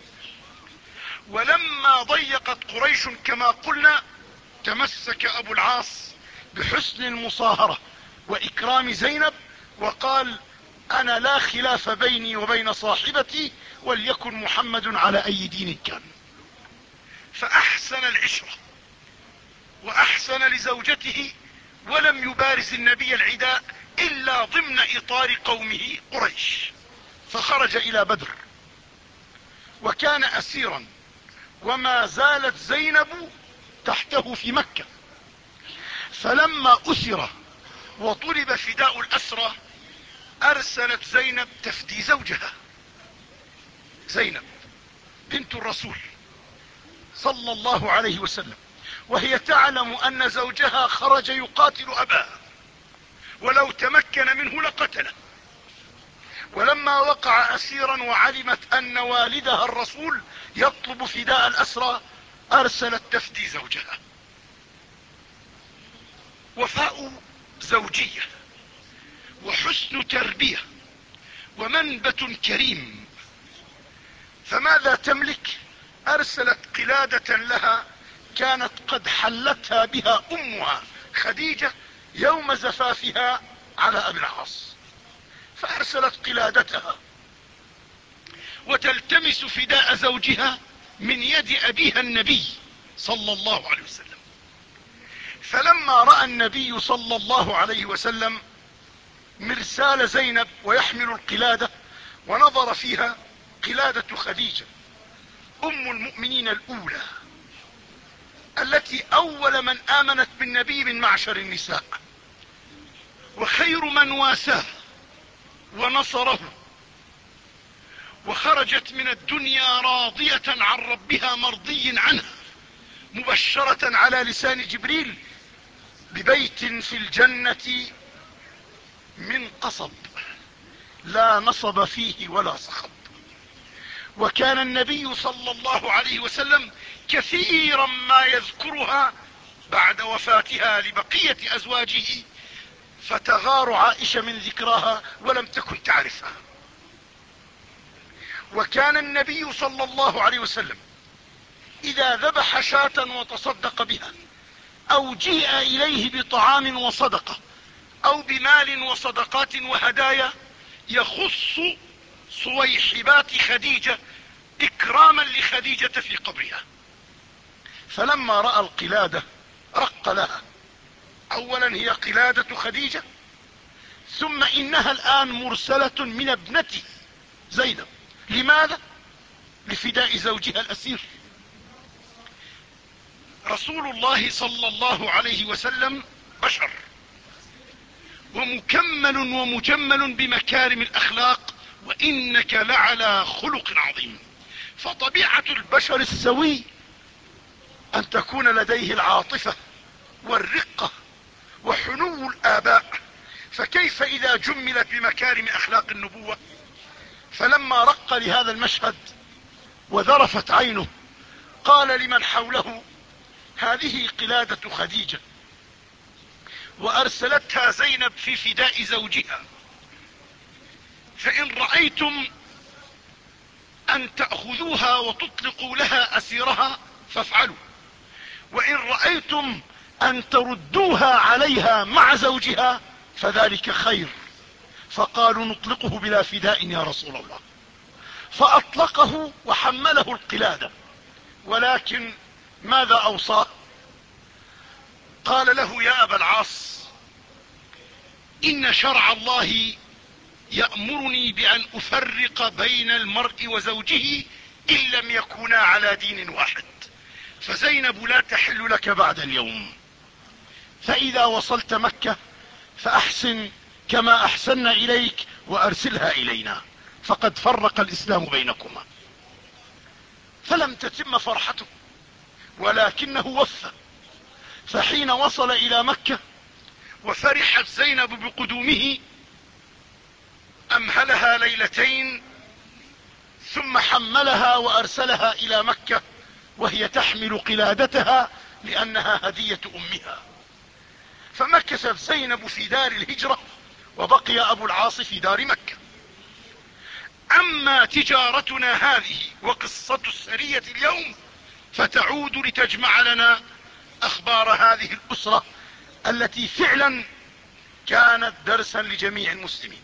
ولما ضيقت قريش كما قلنا تمسك أبو العاص بحسن المصاهرة وإكرام زينب، وقال أنا لا خلاف بيني وبين صاحبتي، وليكن محمد على أي دين كان. فأحسن العشرة وأحسن لزوجته، ولم يبارز النبي العداء إلا ضمن إطار قومه قريش. فخرج إلى بدر وكان أسيرا، وما زالت زينب تحته في مكة. فلما أسر وطلب فداء الأسرى أرسلت زينب تفدي زوجها، زينب بنت الرسول صلى الله عليه وسلم، وهي تعلم أن زوجها خرج يقاتل أباها، ولو تمكن منه لقتله. ولما وقع أسيرا وعلمت أن والدها الرسول يطلب فداء الأسرى أرسلت تفدي زوجها. وفاء زوجية وحسن تربية ومنبت كريم. فماذا تملك؟ أرسلت قلادة لها كانت قد حلتها بها أمها خديجة يوم زفافها على أبي العاص، فأرسلت قلادتها وتلتمس فداء زوجها من يد أبيها النبي صلى الله عليه وسلم. فلما رأى النبي صلى الله عليه وسلم مرسال زينب ويحمل القلادة ونظر فيها قلادة خديجة أم المؤمنين الأولى التي أول من آمنت بالنبي من معشر النساء، وخير من واساه ونصره، وخرجت من الدنيا راضية عن ربها مرضي عنها، مبشرة على لسان جبريل ببيت في الجنة من قصب لا نصب فيه ولا صخب. وكان النبي صلى الله عليه وسلم كثيرا ما يذكرها بعد وفاتها لبقية أزواجه، فتغار عائشة من ذكراها ولم تكن تعرفها. وكان النبي صلى الله عليه وسلم إذا ذبح شاة وتصدق بها، أو جيء إليه بطعام وصدقة أو بمال وصدقات وهدايا، يخص صويحبات خديجة إكراما لخديجة في قبرها. فلما رأى القلادة رق لها. أولا هي قلادة خديجة، ثم إنها الآن مرسلة من ابنته زينب. لماذا؟ لفداء زوجها الأسير. رسول الله صلى الله عليه وسلم بشر ومكمل ومجمل بمكارم الأخلاق، وإنك لعلى خلق عظيم. فطبيعة البشر السوي أن تكون لديه العاطفة والرقة وحنو الآباء، فكيف إذا جملت بمكارم أخلاق النبوة؟ فلما رق لهذا المشهد وذرفت عينه قال لمن حوله هذه قلادة خديجة وأرسلتها زينب في فداء زوجها، فإن رأيتم أن تأخذوها وتطلقوا لها أسيرها فافعلوا، وإن رأيتم أن تردوها عليها مع زوجها فذلك خير. فقالوا نطلقه بلا فداء يا رسول الله، فأطلقه وحمله القلادة. ولكن ماذا أوصاه؟ قال له يا أبا العاص إن شرع الله يأمرني بأن أفرق بين المرء وزوجه إن لم يكونا على دين واحد، فزينب لا تحل لك بعد اليوم، فإذا وصلت مكة فأحسن كما أحسن إليك وأرسلها إلينا، فقد فرق الإسلام بينكما. فلم تتم فرحته ولكنه وفى، فحين وصل إلى مكة وفرحت زينب بقدومه أمهلها ليلتين ثم حملها وأرسلها إلى مكة وهي تحمل قلادتها لأنها هدية أمها. فمكثت زينب في دار الهجرة وبقي أبو العاص في دار مكة. أما تجارتنا هذه وقصة السرية اليوم فتعود لتجمع لنا أخبار هذه الأسرة التي فعلا كانت درسا لجميع المسلمين.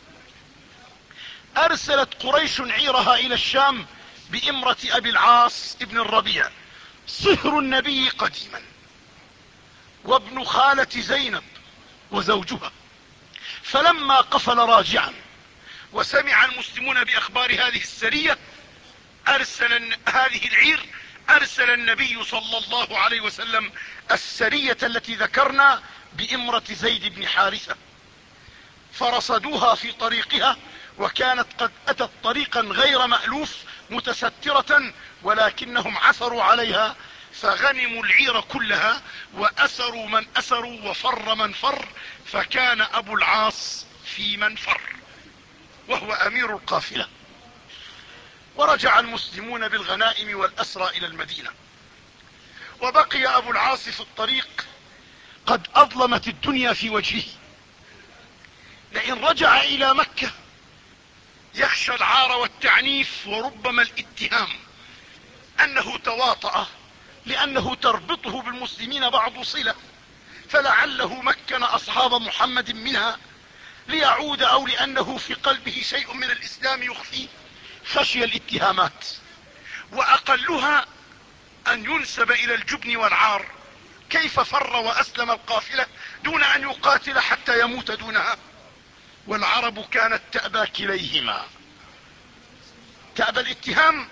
أرسلت قريش عيرها إلى الشام بإمرة أبي العاص ابن الربيع صهر النبي قديما وابن خالة زينب وزوجها. فلما قفل راجعا وسمع المسلمون بأخبار هذه السرية أرسل هذه العير أرسل النبي صلى الله عليه وسلم السرية التي ذكرنا بإمرة زيد بن حارثة، فرصدوها في طريقها وكانت قد أتت طريقا غير مألوف متسترة، ولكنهم عثروا عليها فغنموا العير كلها وأسروا من أسروا وفر من فر، فكان أبو العاص في من فر وهو أمير القافلة. ورجع المسلمون بالغنائم والأسرى إلى المدينة، وبقي أبو العاص في الطريق قد أظلمت الدنيا في وجهه، لئن رجع إلى مكة يخشى العار والتعنيف وربما الاتهام أنه تواطأ لأنه تربطه بالمسلمين بعض صلة، فلعله مكن أصحاب محمد منها ليعود أو لأنه في قلبه شيء من الإسلام يخفيه، خشي الاتهامات، وأقلها أن ينسب إلى الجبن والعار. كيف فر وأسلم القافلة دون أن يقاتل حتى يموت دونها؟ والعرب كانت تأبى كليهما، تأبى الاتهام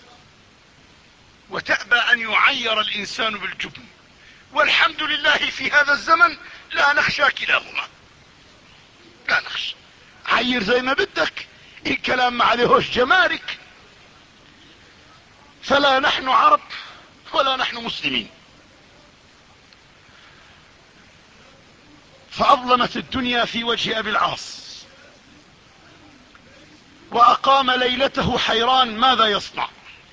وتأبى أن يعير الإنسان بالجبن، والحمد لله في هذا الزمن لا نخشى كلاهما، لا نخشى. عير زي ما بدك، الكلام ما عليهوش جمارك، فلا نحن عرب ولا نحن مسلمين. فأظلمت الدنيا في وجه أبي العاص، وأقام ليلته حيران ماذا يصنع،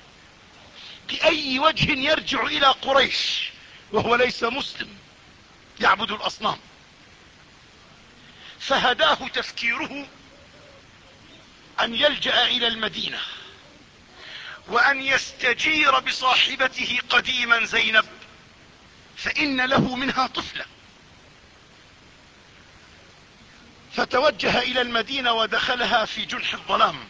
بأي وجه يرجع إلى قريش وهو ليس مسلم يعبد الأصنام. فهداه تفكيره أن يلجأ إلى المدينة وأن يستجير بصاحبته قديما زينب، فإن له منها طفلة. فتوجه إلى المدينة ودخلها في جنح الظلام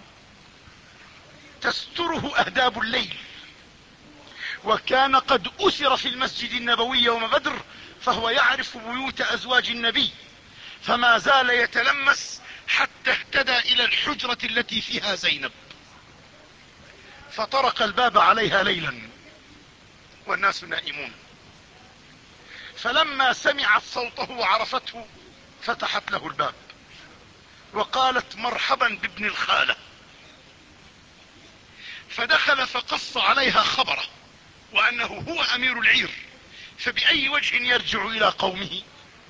تستره أهداب الليل، وكان قد أسر في المسجد النبوي يوم بدر، فهو يعرف بيوت أزواج النبي، فما زال يتلمس حتى اهتدى إلى الحجرة التي فيها زينب، فطرق الباب عليها ليلا والناس نائمون، فلما سمعت صوته وعرفته فتحت له الباب وقالت مرحبا بابن الخالة. فدخل فقص عليها خبره وأنه هو أمير العير، فبأي وجه يرجع إلى قومه؟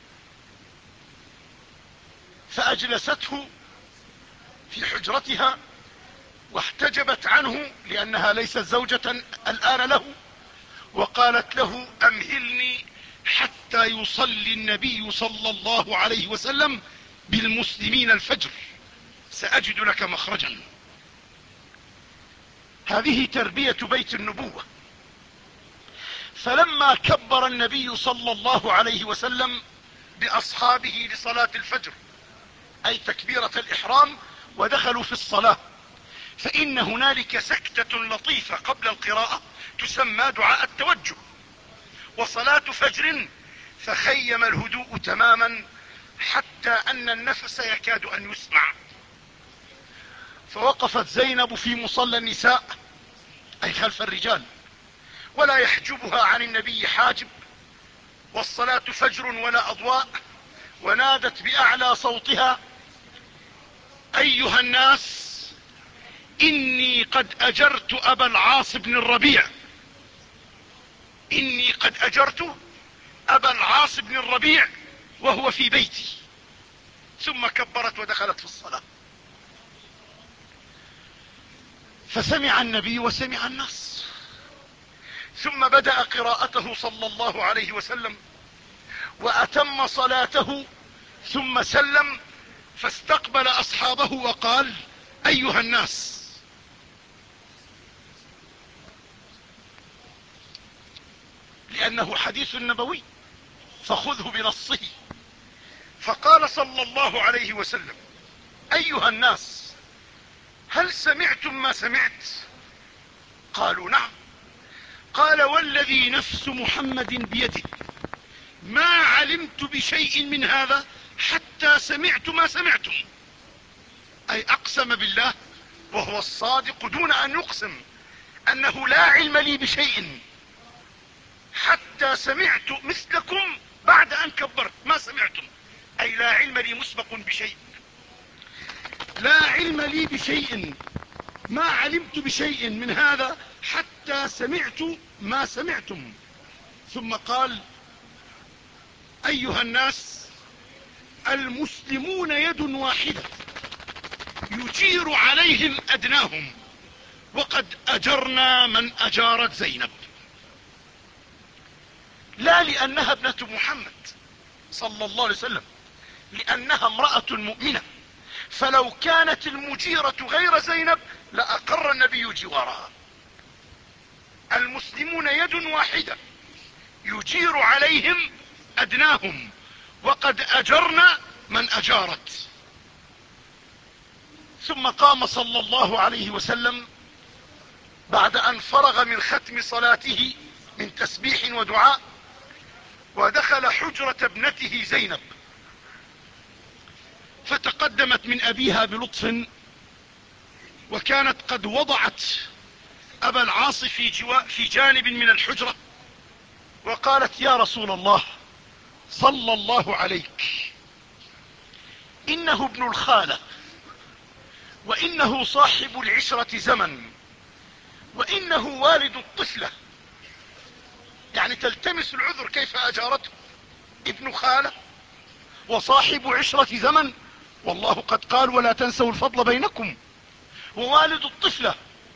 فأجلسته في حجرتها واحتجبت عنه لأنها ليست زوجة الآن له، وقالت له أمهلني حتى يصلي النبي صلى الله عليه وسلم بالمسلمين الفجر سأجد لك مخرجا. هذه تربية بيت النبوة. فلما كبر النبي صلى الله عليه وسلم بأصحابه لصلاة الفجر، أي تكبيرة الإحرام، ودخلوا في الصلاة، فإن هنالك سكتة لطيفة قبل القراءة تسمى دعاء التوجه، وصلاة فجر فخيم الهدوء تماما حتى أن النفس يكاد أن يسمع، فوقفت زينب في مصلى النساء أي خلف الرجال، ولا يحجبها عن النبي حاجب، والصلاة فجر ولا أضواء، ونادت بأعلى صوتها: أيها الناس، إني قد أجرت أبا العاص بن الربيع، إني قد أجرت أبا العاص بن الربيع وهو في بيتي. ثم كبرت ودخلت في الصلاة. فسمع النبي وسمع الناس، ثم بدأ قراءته صلى الله عليه وسلم وأتم صلاته، ثم سلم، فاستقبل أصحابه وقال: أيها الناس. لأنه حديث نبوي فخذه بنصه. فقال صلى الله عليه وسلم: أيها الناس، هل سمعتم ما سمعت؟ قالوا: نعم. قال: والذي نفس محمد بيده ما علمت بشيء من هذا حتى سمعت ما سمعتم. أي أقسم بالله وهو الصادق دون أن يقسم أنه لا علم لي بشيء حتى سمعت مثلكم بعد أن كبرت ما سمعتم. أي لا علم لي مسبق بشيء، لا علم لي بشيء، ما علمت بشيء من هذا حتى سمعت ما سمعتم. ثم قال: أيها الناس، المسلمون يد واحدة يجير عليهم أدناهم، وقد أجرنا من أجارت زينب. لا لأنها ابنة محمد صلى الله عليه وسلم، لأنها امرأة مؤمنة، فلو كانت المجيرة غير زينب لأقر النبي جوارها. المسلمون يد واحدة يجير عليهم أدناهم، وقد أجرنا من أجارت. ثم قام صلى الله عليه وسلم بعد أن فرغ من ختم صلاته من تسبيح ودعاء، ودخل حجرة ابنته زينب، فتقدمت من أبيها بلطف، وكانت قد وضعت أبا العاص في, جوا في جانب من الحجرة، وقالت: يا رسول الله صلى الله عليك، إنه ابن الخالة، وإنه صاحب العشرة زمن، وإنه والد الطفلة. يعني تلتمس العذر، كيف أجارته؟ ابن خالة وصاحب عشرة زمن، والله قد قال: ولا تنسوا الفضل بينكم، ووالد الطفلة،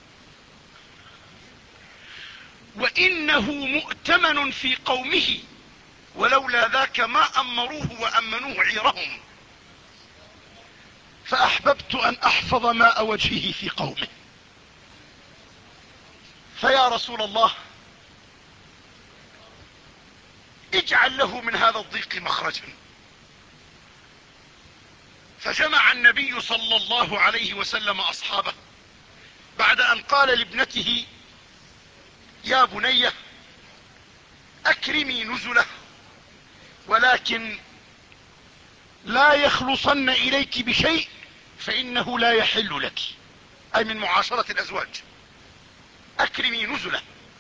وإنه مؤتمن في قومه، ولولا ذاك ما أمروه وأمنوه عيرهم، فأحببت أن أحفظ ماء وجهه في قومه. فيا رسول الله، اجعل له من هذا الضيق مخرجا. فجمع النبي صلى الله عليه وسلم أصحابه بعد أن قال لابنته: يا بني، أكرمي نزله، ولكن لا يخلصن إليك بشيء فإنه لا يحل لك، أي من معاشرة الأزواج. أكرمي نزله،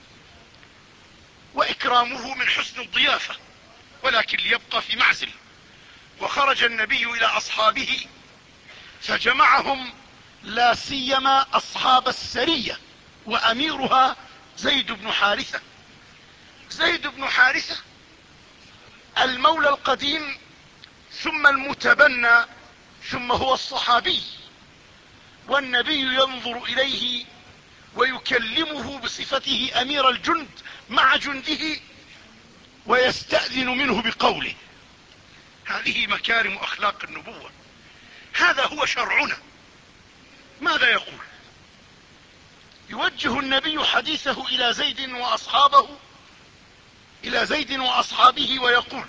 وإكرامه من حسن الضيافة، ولكن ليبقى في معزل. وخرج النبي إلى أصحابه فجمعهم، لا سيما أصحاب السرية، وأميرها زيد بن حارثة. زيد بن حارثة المولى القديم، ثم المتبنى، ثم هو الصحابي، والنبي ينظر إليه ويكلمه بصفته أمير الجند مع جنده، ويستأذن منه بقوله. هذه مكارم أخلاق النبوة، هذا هو شرعنا. ماذا يقول؟ يوجه النبي حديثه إلى زيد وأصحابه إلى زيد وأصحابه ويقول: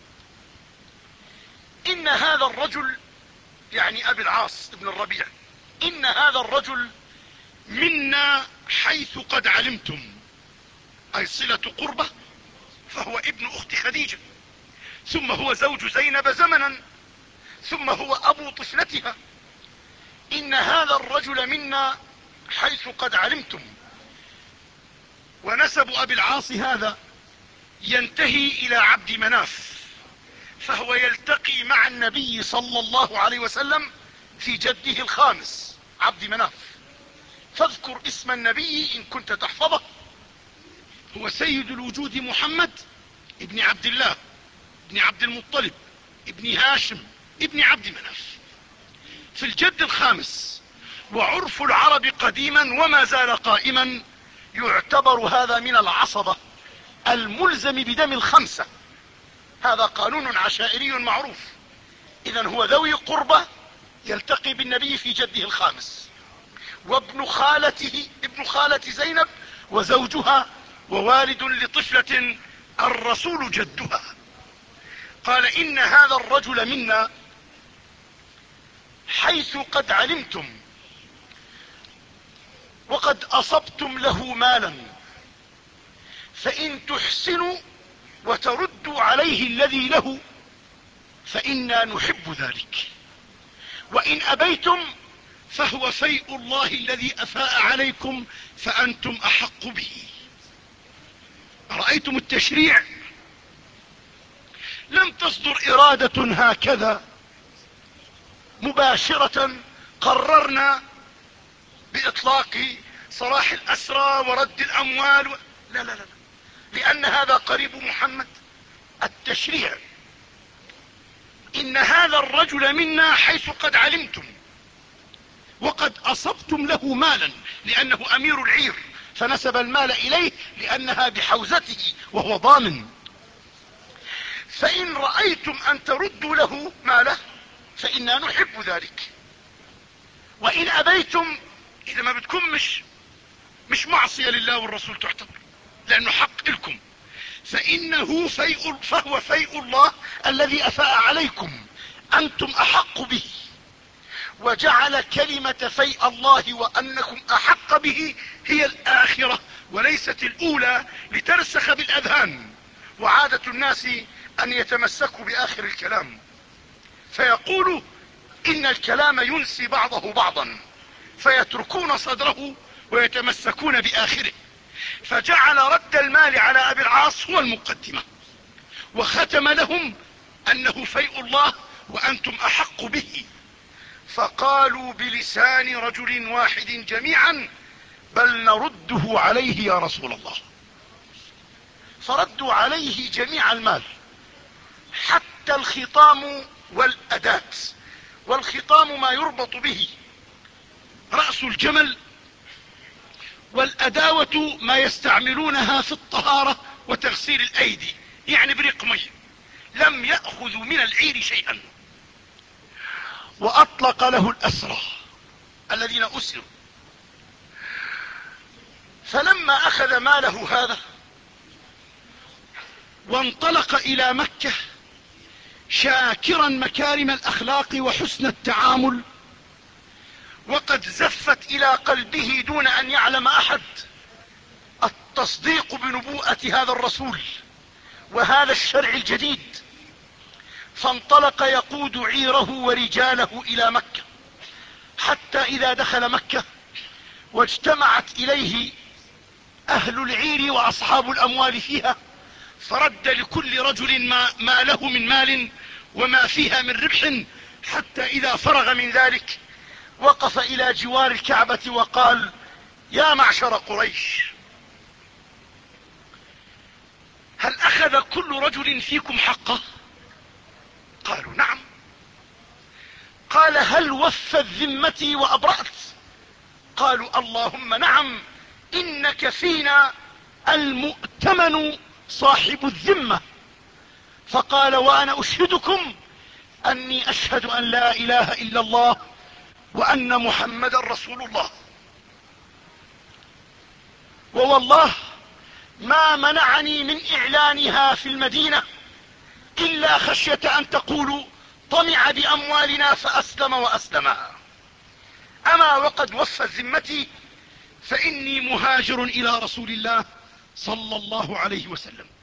إن هذا الرجل، يعني أبي العاص بن الربيع، إن هذا الرجل منا حيث قد علمتم، أي صلة قربة، فهو ابن أخت خديجة، ثم هو زوج زينب زمنا، ثم هو أبو طفلتها. إن هذا الرجل منا حيث قد علمتم. ونسب أبي العاص هذا ينتهي إلى عبد مناف، فهو يلتقي مع النبي صلى الله عليه وسلم في جده الخامس عبد مناف. فاذكر اسم النبي إن كنت تحفظه. هو سيد الوجود محمد ابن عبد الله ابن عبد المطلب ابن هاشم ابن عبد مناف في الجد الخامس. وعرف العرب قديما وما زال قائما يعتبر هذا من العصبة الملزم بدم الخمسة. هذا قانون عشائري معروف. إذن هو ذوي قربة يلتقي بالنبي في جده الخامس، وابن خالته ابن خالة زينب وزوجها ووالد لطفلة الرسول جدها. قال إن هذا الرجل منا حيث قد علمتم وقد أصبتم له مالا، فإن تحسنوا وتردوا عليه الذي له فإنا نحب ذلك، وإن أبيتم فهو فيء الله الذي أفاء عليكم فأنتم أحق به. رأيتم التشريع؟ لم تصدر إرادة هكذا مباشرة قررنا بإطلاق سراح الأسرى ورد الأموال و... لا لا لا، لأن هذا قريب محمد. التشريع إن هذا الرجل منا حيث قد علمتم وقد أصبتم له مالا، لأنه أمير العير فنسب المال إليه لأنها بحوزته وهو ضامن. فإن رأيتم أن تردوا له ماله فإنا نحب ذلك، وإن أبيتم إذا ما بدكم مش مش معصية لله والرسول تعتبر، لأنه حق لكم، فإنه فيء فهو فيء الله الذي أفاء عليكم أنتم أحق به. وجعل كلمة فيء الله وأنكم أحق به هي الآخرة وليست الأولى لترسخ بالأذهان. وعادة الناس أن يتمسكوا بآخر الكلام، فيقولوا إن الكلام ينسي بعضه بعضا فيتركون صدره ويتمسكون بآخره. فجعل رد المال على أبي العاص هو المقدمة، وختم لهم أنه فيء الله وأنتم أحق به. فقالوا بلسان رجل واحد جميعا بل نرده عليه يا رسول الله. فردوا عليه جميع المال حتى الخطام والأداة. والخطام ما يربط به رأس الجمل، والأداوة ما يستعملونها في الطهارة وتغسيل الأيدي، يعني بريق مي. لم يأخذوا من العير شيئا. وأطلق له الأسرى الذين أسروا. فلما أخذ ماله هذا وانطلق إلى مكة شاكرا مكارم الأخلاق وحسن التعامل، وقد زفت إلى قلبه دون أن يعلم أحد التصديق بنبوءة هذا الرسول وهذا الشرع الجديد. فانطلق يقود عيره ورجاله إلى مكة، حتى إذا دخل مكة واجتمعت إليه أهل العير وأصحاب الأموال فيها، فرد لكل رجل ما, ما له من مال وما فيها من ربح، حتى إذا فرغ من ذلك وقف إلى جوار الكعبة وقال: يا معشر قريش، هل أخذ كل رجل فيكم حقه؟ قالوا: نعم. قال: هل وفت ذمتي وأبرأت؟ قالوا: اللهم نعم، إنك فينا المؤتمن صاحب الذمة. فقال: وأنا أشهدكم أني أشهد أن لا إله إلا الله وأن محمدا رسول الله، ووالله ما منعني من إعلانها في المدينة إلا خشية أن تقولوا طمع بأموالنا فأسلم وأسلمها. أما وقد وفت ذمتي فإني مهاجر إلى رسول الله صلى الله عليه وسلم.